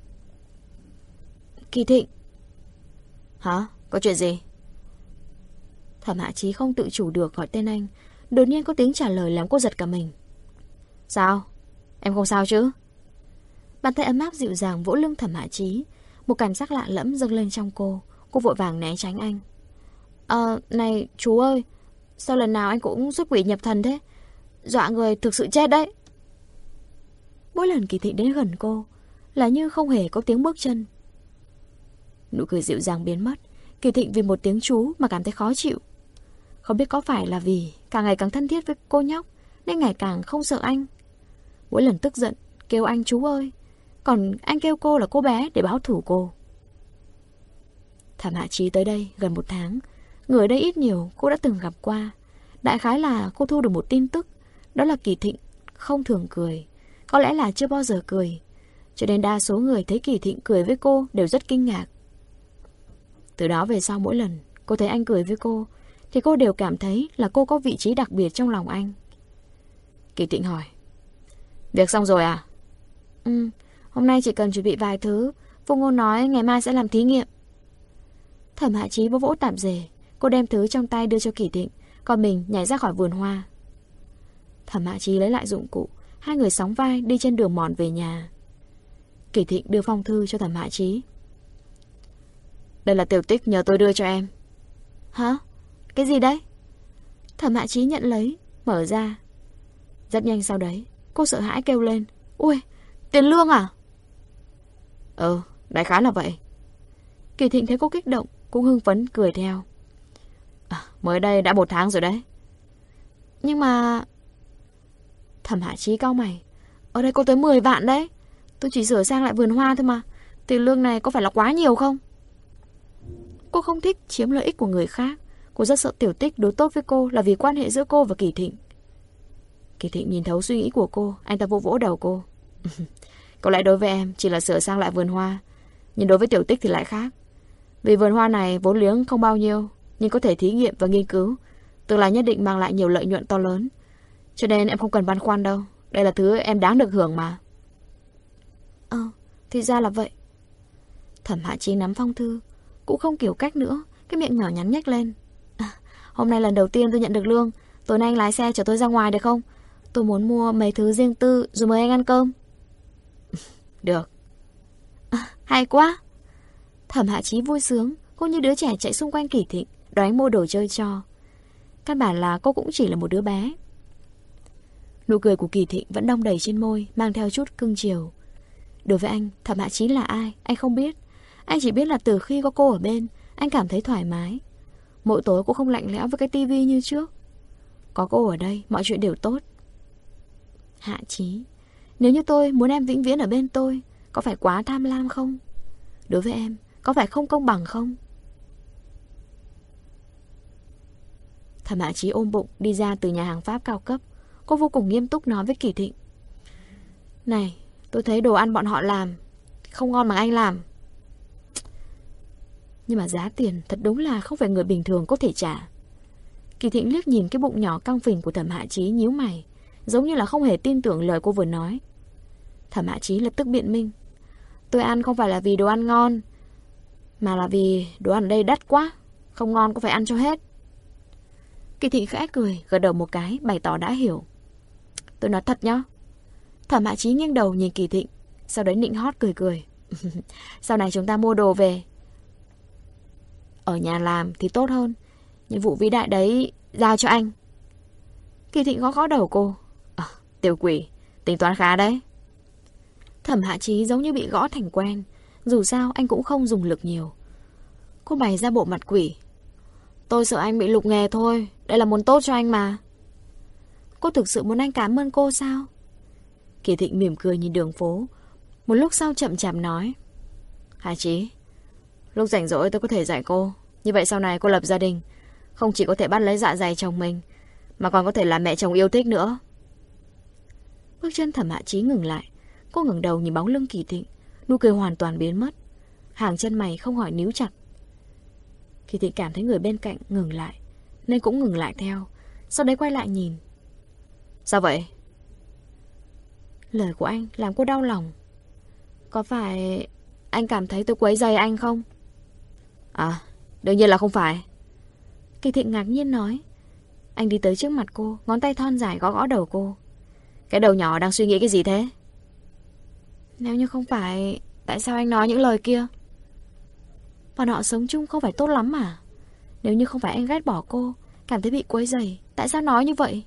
Kỳ Thịnh. Hả? Có chuyện gì? Thẩm Hạ Chí không tự chủ được gọi tên anh. Đột nhiên có tiếng trả lời làm cô giật cả mình. Sao? Em không sao chứ? Bàn tay ấm áp dịu dàng vỗ lưng Thẩm Hạ Chí. Một cảm giác lạ lẫm dâng lên trong cô. Cô vội vàng né tránh anh. Này chú ơi, sao lần nào anh cũng xuất quỷ nhập thần thế? Dọa người thực sự chết đấy. Mỗi lần Kỳ Thịnh đến gần cô là như không hề có tiếng bước chân. Nụ cười dịu dàng biến mất. Kỳ Thịnh vì một tiếng chú mà cảm thấy khó chịu. Không biết có phải là vì càng ngày càng thân thiết với cô nhóc nên ngày càng không sợ anh. Mỗi lần tức giận kêu anh chú ơi, còn anh kêu cô là cô bé để báo thù cô. Thẩm Hạ Chí tới đây gần 1 tháng. Người ở đây ít nhiều cô đã từng gặp qua. Đại khái là cô thu được một tin tức, đó là Kỳ Thịnh không thường cười. Có lẽ là chưa bao giờ cười, cho nên đa số người thấy Kỳ Thịnh cười với cô đều rất kinh ngạc. Từ đó về sau mỗi lần cô thấy anh cười với cô thì cô đều cảm thấy là cô có vị trí đặc biệt trong lòng anh. Kỳ Thịnh hỏi: Việc xong rồi à? Hôm nay chỉ cần chuẩn bị vài thứ. Phu Ngôn nói ngày mai sẽ làm thí nghiệm. Thẩm Hạ Chí vỗ vỗ tạp dề. Cô đem thứ trong tay đưa cho Kỳ Thịnh, còn mình nhảy ra khỏi vườn hoa. Thẩm Hạ Chí lấy lại dụng cụ. Hai người sóng vai đi trên đường mòn về nhà. Kỳ Thịnh đưa phong thư cho Thẩm Hạ Chí. Đây là Tiểu Tích nhờ tôi đưa cho em. Hả? Cái gì đấy? Thẩm Hạ Chí nhận lấy, mở ra. Rất nhanh sau đấy cô sợ hãi kêu lên: Ui, tiền lương à? Đại khái là vậy. Kỳ Thịnh thấy cô kích động cũng hưng phấn cười theo. Mới đây đã 1 tháng rồi đấy. Nhưng mà... Thẩm Hạ Chí cau mày. Ở đây có tới 10 vạn đấy. Tôi chỉ sửa sang lại vườn hoa thôi mà. Tiền lương này có phải là quá nhiều không? Cô không thích chiếm lợi ích của người khác. Cô rất sợ Tiểu Tích đối tốt với cô là vì quan hệ giữa cô và Kỳ Thịnh. Kỳ Thịnh nhìn thấu suy nghĩ của cô. Anh ta vỗ vỗ đầu cô. Có lẽ đối với em chỉ là sửa sang lại vườn hoa, nhưng đối với Tiểu Tích thì lại khác. Vì vườn hoa này vốn liếng không bao nhiêu, nhưng có thể thí nghiệm và nghiên cứu, tương lai nhất định mang lại nhiều lợi nhuận to lớn. Cho nên em không cần băn khoăn đâu. Đây là thứ em đáng được hưởng mà. Thì ra là vậy. Thẩm Hạ Chí nắm phong thư, cũng không kiểu cách nữa, cái miệng nhỏ nhắn nhếch lên. Hôm nay lần đầu tiên tôi nhận được lương. Tối nay anh lái xe chở tôi ra ngoài được không? Tôi muốn mua mấy thứ riêng tư rồi mời anh ăn cơm. Được. Hay quá. Thẩm Hạ Chí vui sướng. Cô như đứa trẻ chạy xung quanh Kỳ Thịnh, đòi anh mua đồ chơi cho. Căn bản là cô cũng chỉ là một đứa bé. Nụ cười của Kỳ Thịnh vẫn đong đầy trên môi, mang theo chút cưng chiều. Đối với anh, Thẩm Hạ Chí là ai, anh không biết. Anh chỉ biết là từ khi có cô ở bên, anh cảm thấy thoải mái. Mỗi tối cô không lạnh lẽo với cái tivi như trước. Có cô ở đây, mọi chuyện đều tốt. Hạ Chí, Nếu như tôi muốn em vĩnh viễn ở bên tôi, có phải quá tham lam không? Đối với em, có phải không công bằng không? Thẩm Hạ Chí ôm bụng đi ra từ nhà hàng Pháp cao cấp. Cô vô cùng nghiêm túc nói với Kỳ Thịnh. Này, tôi thấy đồ ăn bọn họ làm không ngon bằng anh làm. Nhưng mà giá tiền thật đúng là không phải người bình thường có thể trả. Kỳ Thịnh liếc nhìn cái bụng nhỏ căng phình của Thẩm Hạ Chí, nhíu mày, giống như là không hề tin tưởng lời cô vừa nói. Thẩm Hạ Chí lập tức biện minh. Tôi ăn không phải là vì đồ ăn ngon, mà là vì đồ ăn ở đây đắt quá, không ngon cũng phải ăn cho hết. Kỳ Thịnh khẽ cười, gật đầu một cái, bày tỏ đã hiểu. Tôi nói thật nhá. Thẩm Hạ Chí nghiêng đầu nhìn Kỳ Thịnh, sau đấy nịnh hót cười cười. Sau này chúng ta mua đồ về ở nhà làm thì tốt hơn. Nhiệm vụ vĩ đại đấy giao cho anh. Kỳ Thịnh gõ gõ đầu cô. Tiểu quỷ, tính toán khá đấy. Thẩm Hạ Chí giống như bị gõ thành quen. Dù sao anh cũng không dùng lực nhiều. Cô bày ra bộ mặt quỷ. Tôi sợ anh bị lục nghề thôi, đây là muốn tốt cho anh mà. Cô thực sự muốn anh cảm ơn cô sao? Kỳ Thịnh mỉm cười nhìn đường phố. Một lúc sau chậm chạp nói. Hạ Chí, lúc rảnh rỗi tôi có thể dạy cô. Như vậy sau này cô lập gia đình, không chỉ có thể bắt lấy dạ dày chồng mình, mà còn có thể là mẹ chồng yêu thích nữa. Bước chân Thẩm Hạ Chí ngừng lại. Cô ngẩng đầu nhìn bóng lưng Kỳ Thịnh. Nụ cười hoàn toàn biến mất. Hàng chân mày không hỏi níu chặt. Kỳ Thịnh cảm thấy người bên cạnh ngừng lại, nên cũng ngừng lại theo. Sau đấy quay lại nhìn. Sao vậy? Lời của anh làm cô đau lòng. Có phải anh cảm thấy tôi quấy rầy anh không? À, đương nhiên là không phải. Kỳ Thịnh ngạc nhiên nói. Anh đi tới trước mặt cô, ngón tay thon dài gõ gõ đầu cô. Cái đầu nhỏ đang suy nghĩ cái gì thế? Nếu như không phải, tại sao anh nói những lời kia? Bọn họ sống chung không phải tốt lắm mà. Nếu như không phải anh ghét bỏ cô, cảm thấy bị quấy rầy, tại sao nói như vậy?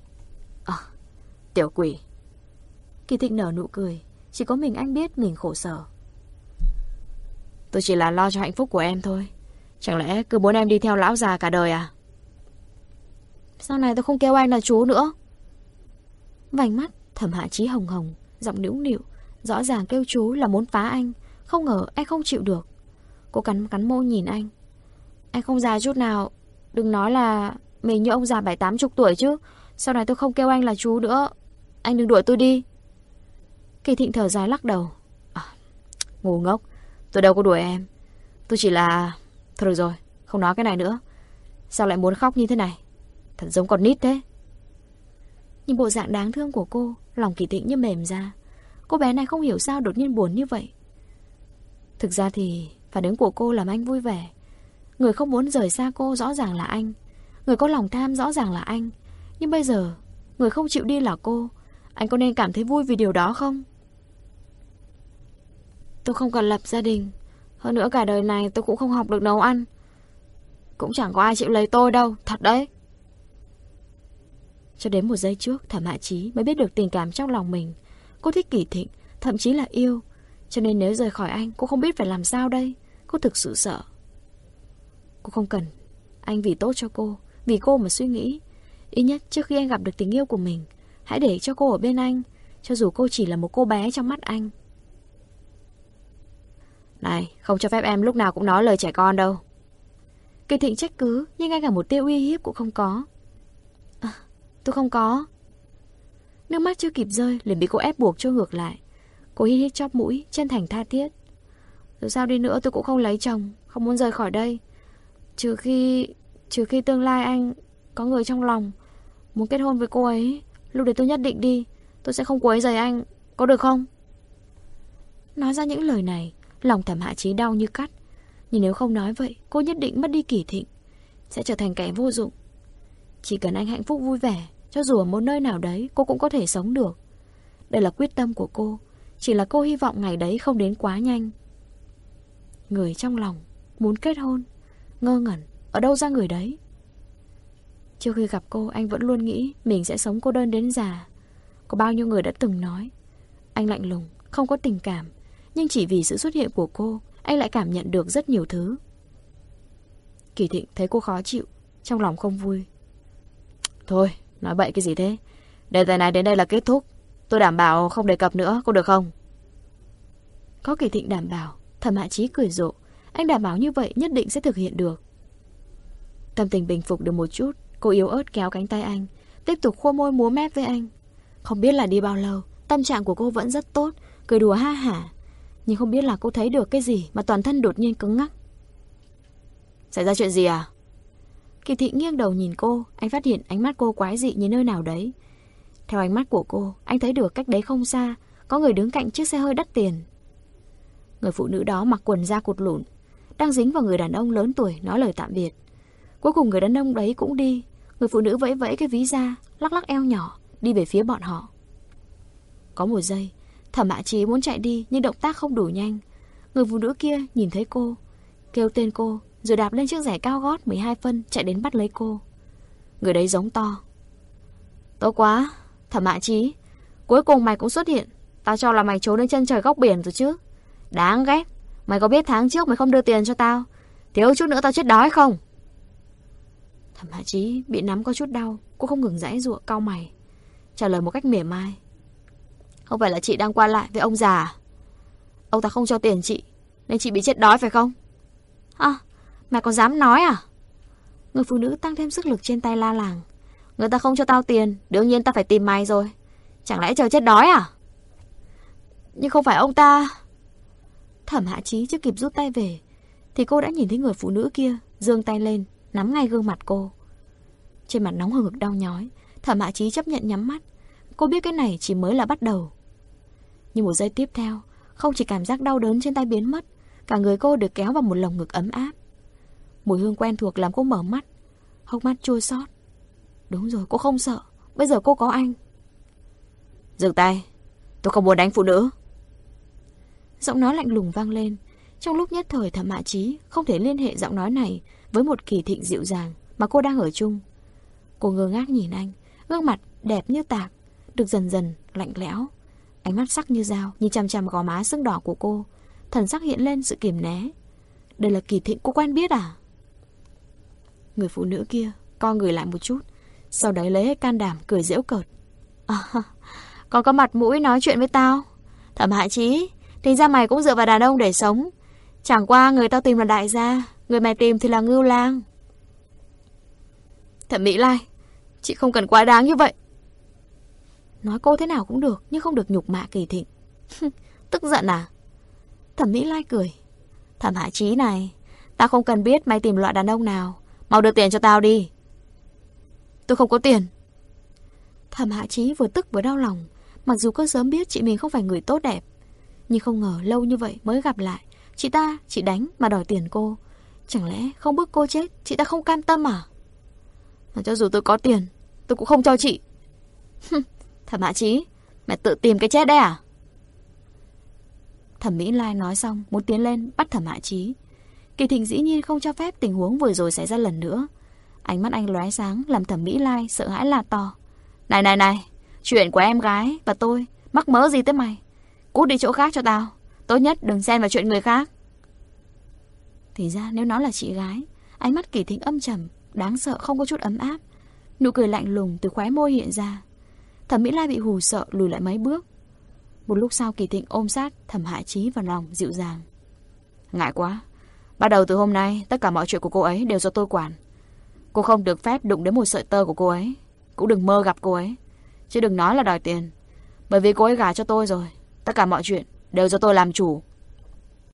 Tiểu quỷ. Kỳ Thịnh nở nụ cười. Chỉ có mình anh biết mình khổ sở. Tôi chỉ là lo cho hạnh phúc của em thôi. Chẳng lẽ cứ muốn em đi theo lão già cả đời à? Sau này tôi không kêu anh là chú nữa. Vành mắt Thẩm Hạ Chí hồng hồng, giọng nũng nịu. Rõ ràng kêu chú là muốn phá anh. Không ngờ anh không chịu được. Cô cắn môi nhìn anh. Anh không già chút nào. Đừng nói là mình như ông già 70-80 tuổi chứ. Sau này tôi không kêu anh là chú nữa. Anh đừng đuổi tôi đi. Kỳ Thịnh thở dài lắc đầu. Ngu ngốc, tôi đâu có đuổi em. Tôi chỉ là... Thôi được rồi, không nói cái này nữa. Sao lại muốn khóc như thế này? Thật giống con nít thế. Nhìn bộ dạng đáng thương của cô, lòng Kỳ Thịnh như mềm ra. Cô bé này không hiểu sao đột nhiên buồn như vậy. Thực ra thì phản ứng của cô làm anh vui vẻ. Người không muốn rời xa cô rõ ràng là anh. Người có lòng tham rõ ràng là anh. Nhưng bây giờ người không chịu đi là cô. Anh có nên cảm thấy vui vì điều đó không? Tôi không cần lập gia đình. Hơn nữa cả đời này tôi cũng không học được nấu ăn. Cũng chẳng có ai chịu lấy tôi đâu. Thật đấy. Cho đến một giây trước Thẩm Hạ Chí mới biết được tình cảm trong lòng mình. Cô thích Kỳ Thịnh, thậm chí là yêu. Cho nên nếu rời khỏi anh, cô không biết phải làm sao đây. Cô thực sự sợ. Cô không cần anh vì tốt cho cô, vì cô mà suy nghĩ. Ít nhất trước khi anh gặp được tình yêu của mình, hãy để cho cô ở bên anh. Cho dù cô chỉ là một cô bé trong mắt anh. Này, không cho phép em lúc nào cũng nói lời trẻ con đâu. Kỳ Thịnh trách cứ, nhưng ngay cả một tia uy hiếp cũng không có. Tôi không có. Nước mắt chưa kịp rơi liền bị cô ép buộc cho ngược lại. Cô hít hít chóp mũi, chân thành tha thiết. Dù sao đi nữa tôi cũng không lấy chồng, không muốn rời khỏi đây. Trừ khi tương lai anh có người trong lòng, muốn kết hôn với cô ấy. Lúc đấy tôi nhất định đi. Tôi sẽ không quấy rầy anh, có được không? Nói ra những lời này, lòng Thẩm Hạ Chí đau như cắt. Nhưng nếu không nói vậy, cô nhất định mất đi Kỳ Thịnh, sẽ trở thành kẻ vô dụng. Chỉ cần anh hạnh phúc vui vẻ, cho dù ở một nơi nào đấy cô cũng có thể sống được. Đây là quyết tâm của cô. Chỉ là cô hy vọng ngày đấy không đến quá nhanh. Người trong lòng muốn kết hôn, ngơ ngẩn, ở đâu ra người đấy? Trước khi gặp cô, anh vẫn luôn nghĩ mình sẽ sống cô đơn đến già. Có bao nhiêu người đã từng nói anh lạnh lùng, không có tình cảm. Nhưng chỉ vì sự xuất hiện của cô, anh lại cảm nhận được rất nhiều thứ. Kỳ Thịnh thấy cô khó chịu, trong lòng không vui. Thôi, nói bậy cái gì thế? Đề tài này đến đây là kết thúc. Tôi đảm bảo không đề cập nữa, có được không? Có Kỳ Thịnh đảm bảo, Thẩm Hạ Chí cười rộ. Anh đảm bảo như vậy nhất định sẽ thực hiện được. Tâm tình bình phục được một chút, cô yếu ớt kéo cánh tay anh, tiếp tục khua môi múa mép với anh. Không biết là đi bao lâu, tâm trạng của cô vẫn rất tốt, cười đùa ha hả. Nhưng không biết là cô thấy được cái gì mà toàn thân đột nhiên cứng ngắc. Xảy ra chuyện gì à? Kỳ Thị nghiêng đầu nhìn cô, anh phát hiện ánh mắt cô quái dị như nơi nào đấy. Theo ánh mắt của cô, anh thấy được cách đấy không xa, có người đứng cạnh chiếc xe hơi đắt tiền. Người phụ nữ đó mặc quần da cụt lủn, đang dính vào người đàn ông lớn tuổi nói lời tạm biệt. Cuối cùng người đàn ông đấy cũng đi. Người phụ nữ vẫy vẫy cái ví da, lắc lắc eo nhỏ, đi về phía bọn họ. Có một giây, Thẩm Hạ Chí muốn chạy đi nhưng động tác không đủ nhanh. Người phụ nữ kia nhìn thấy cô, kêu tên cô, rồi đạp lên chiếc giày cao gót 12 phân chạy đến bắt lấy cô. Người đấy giống to. Tốt quá, Thẩm Hạ Chí, cuối cùng mày cũng xuất hiện. Tao cho là mày trốn lên chân trời góc biển rồi chứ. Đáng ghét, mày có biết tháng trước mày không đưa tiền cho tao, thiếu chút nữa tao chết đói không? Thẩm Hạ Chí bị nắm có chút đau, cô không ngừng giãy giụa cau mày, trả lời một cách mỉa mai. Không phải là chị đang qua lại với ông già à? Ông ta không cho tiền chị nên chị bị chết đói phải không? À, mày còn dám nói à? Người phụ nữ tăng thêm sức lực trên tay la làng. Người ta không cho tao tiền, đương nhiên tao phải tìm mày rồi. Chẳng lẽ chờ chết đói à? Nhưng không phải ông ta. Thẩm Hạ Chí chưa kịp rút tay về thì cô đã nhìn thấy người phụ nữ kia giương tay lên, nắm ngay gương mặt cô. Trên mặt nóng hừng hực đau nhói, Thẩm Hạ Chí chấp nhận nhắm mắt. Cô biết cái này chỉ mới là bắt đầu. Nhưng một giây tiếp theo, không chỉ cảm giác đau đớn trên tay biến mất, cả người cô được kéo vào một lồng ngực ấm áp. Mùi hương quen thuộc làm cô mở mắt, hốc mắt chua xót. Đúng rồi, cô không sợ, bây giờ cô có anh. Dừng tay, tôi không muốn đánh phụ nữ. Giọng nói lạnh lùng vang lên. Trong lúc nhất thời Thẩm Hạ Chí không thể liên hệ giọng nói này với một Kỳ Thịnh dịu dàng mà cô đang ở chung. Cô ngơ ngác nhìn anh, gương mặt đẹp như tạc, được dần dần lạnh lẽo. Ánh mắt sắc như dao nhìn chằm chằm gò má sưng đỏ của cô, thần sắc hiện lên sự kiềm né. Đây là Kỳ Thịnh cô quen biết à? Người phụ nữ kia co người lại một chút, sau đấy lấy hết can đảm cười giễu cợt. Còn có mặt mũi nói chuyện với tao? Thẩm Hạ Chí, thì ra mày cũng dựa vào đàn ông để sống. Chẳng qua người tao tìm là đại gia, người mày tìm thì là Ngưu Lang. Thẩm Mỹ Lai, chị không cần quá đáng như vậy. Nói cô thế nào cũng được, nhưng không được nhục mạ Kỳ Thịnh. Tức giận à? Thẩm Mỹ Lai cười. Thẩm Hạ Chí này, tao không cần biết mày tìm loại đàn ông nào, mau đưa tiền cho tao đi. Tôi không có tiền. Thẩm Hạ Chí vừa tức vừa đau lòng. Mặc dù cô sớm biết chị mình không phải người tốt đẹp, nhưng không ngờ lâu như vậy mới gặp lại, chị ta chỉ đánh mà đòi tiền cô. Chẳng lẽ không bức cô chết, chị ta không cam tâm à? Mà cho dù tôi có tiền, tôi cũng không cho chị. Thẩm Hạ Chí, mày tự tìm cái chết đấy à? Thẩm Mỹ Lai nói xong muốn tiến lên bắt Thẩm Hạ Chí. Kỳ Thịnh dĩ nhiên không cho phép tình huống vừa rồi xảy ra lần nữa. Ánh mắt anh lóe sáng làm Thẩm Mỹ Lai sợ hãi la to. Này, chuyện của em gái và tôi mắc mớ gì tới mày? Cút đi chỗ khác cho tao, tốt nhất đừng xen vào chuyện người khác. Thì ra nếu nó là chị gái. Ánh mắt Kỳ Thịnh âm trầm, đáng sợ không có chút ấm áp. Nụ cười lạnh lùng từ khóe môi hiện ra. Thẩm Mỹ Lai bị hù sợ lùi lại mấy bước. Một lúc sau Kỳ Thịnh ôm sát Thẩm Hạ Chí vào lòng dịu dàng. Ngại quá, bắt đầu từ hôm nay tất cả mọi chuyện của cô ấy đều do tôi quản. Cô không được phép đụng đến một sợi tơ của cô ấy, cũng đừng mơ gặp cô ấy, chứ đừng nói là đòi tiền. Bởi vì cô ấy gả cho tôi rồi, tất cả mọi chuyện đều do tôi làm chủ.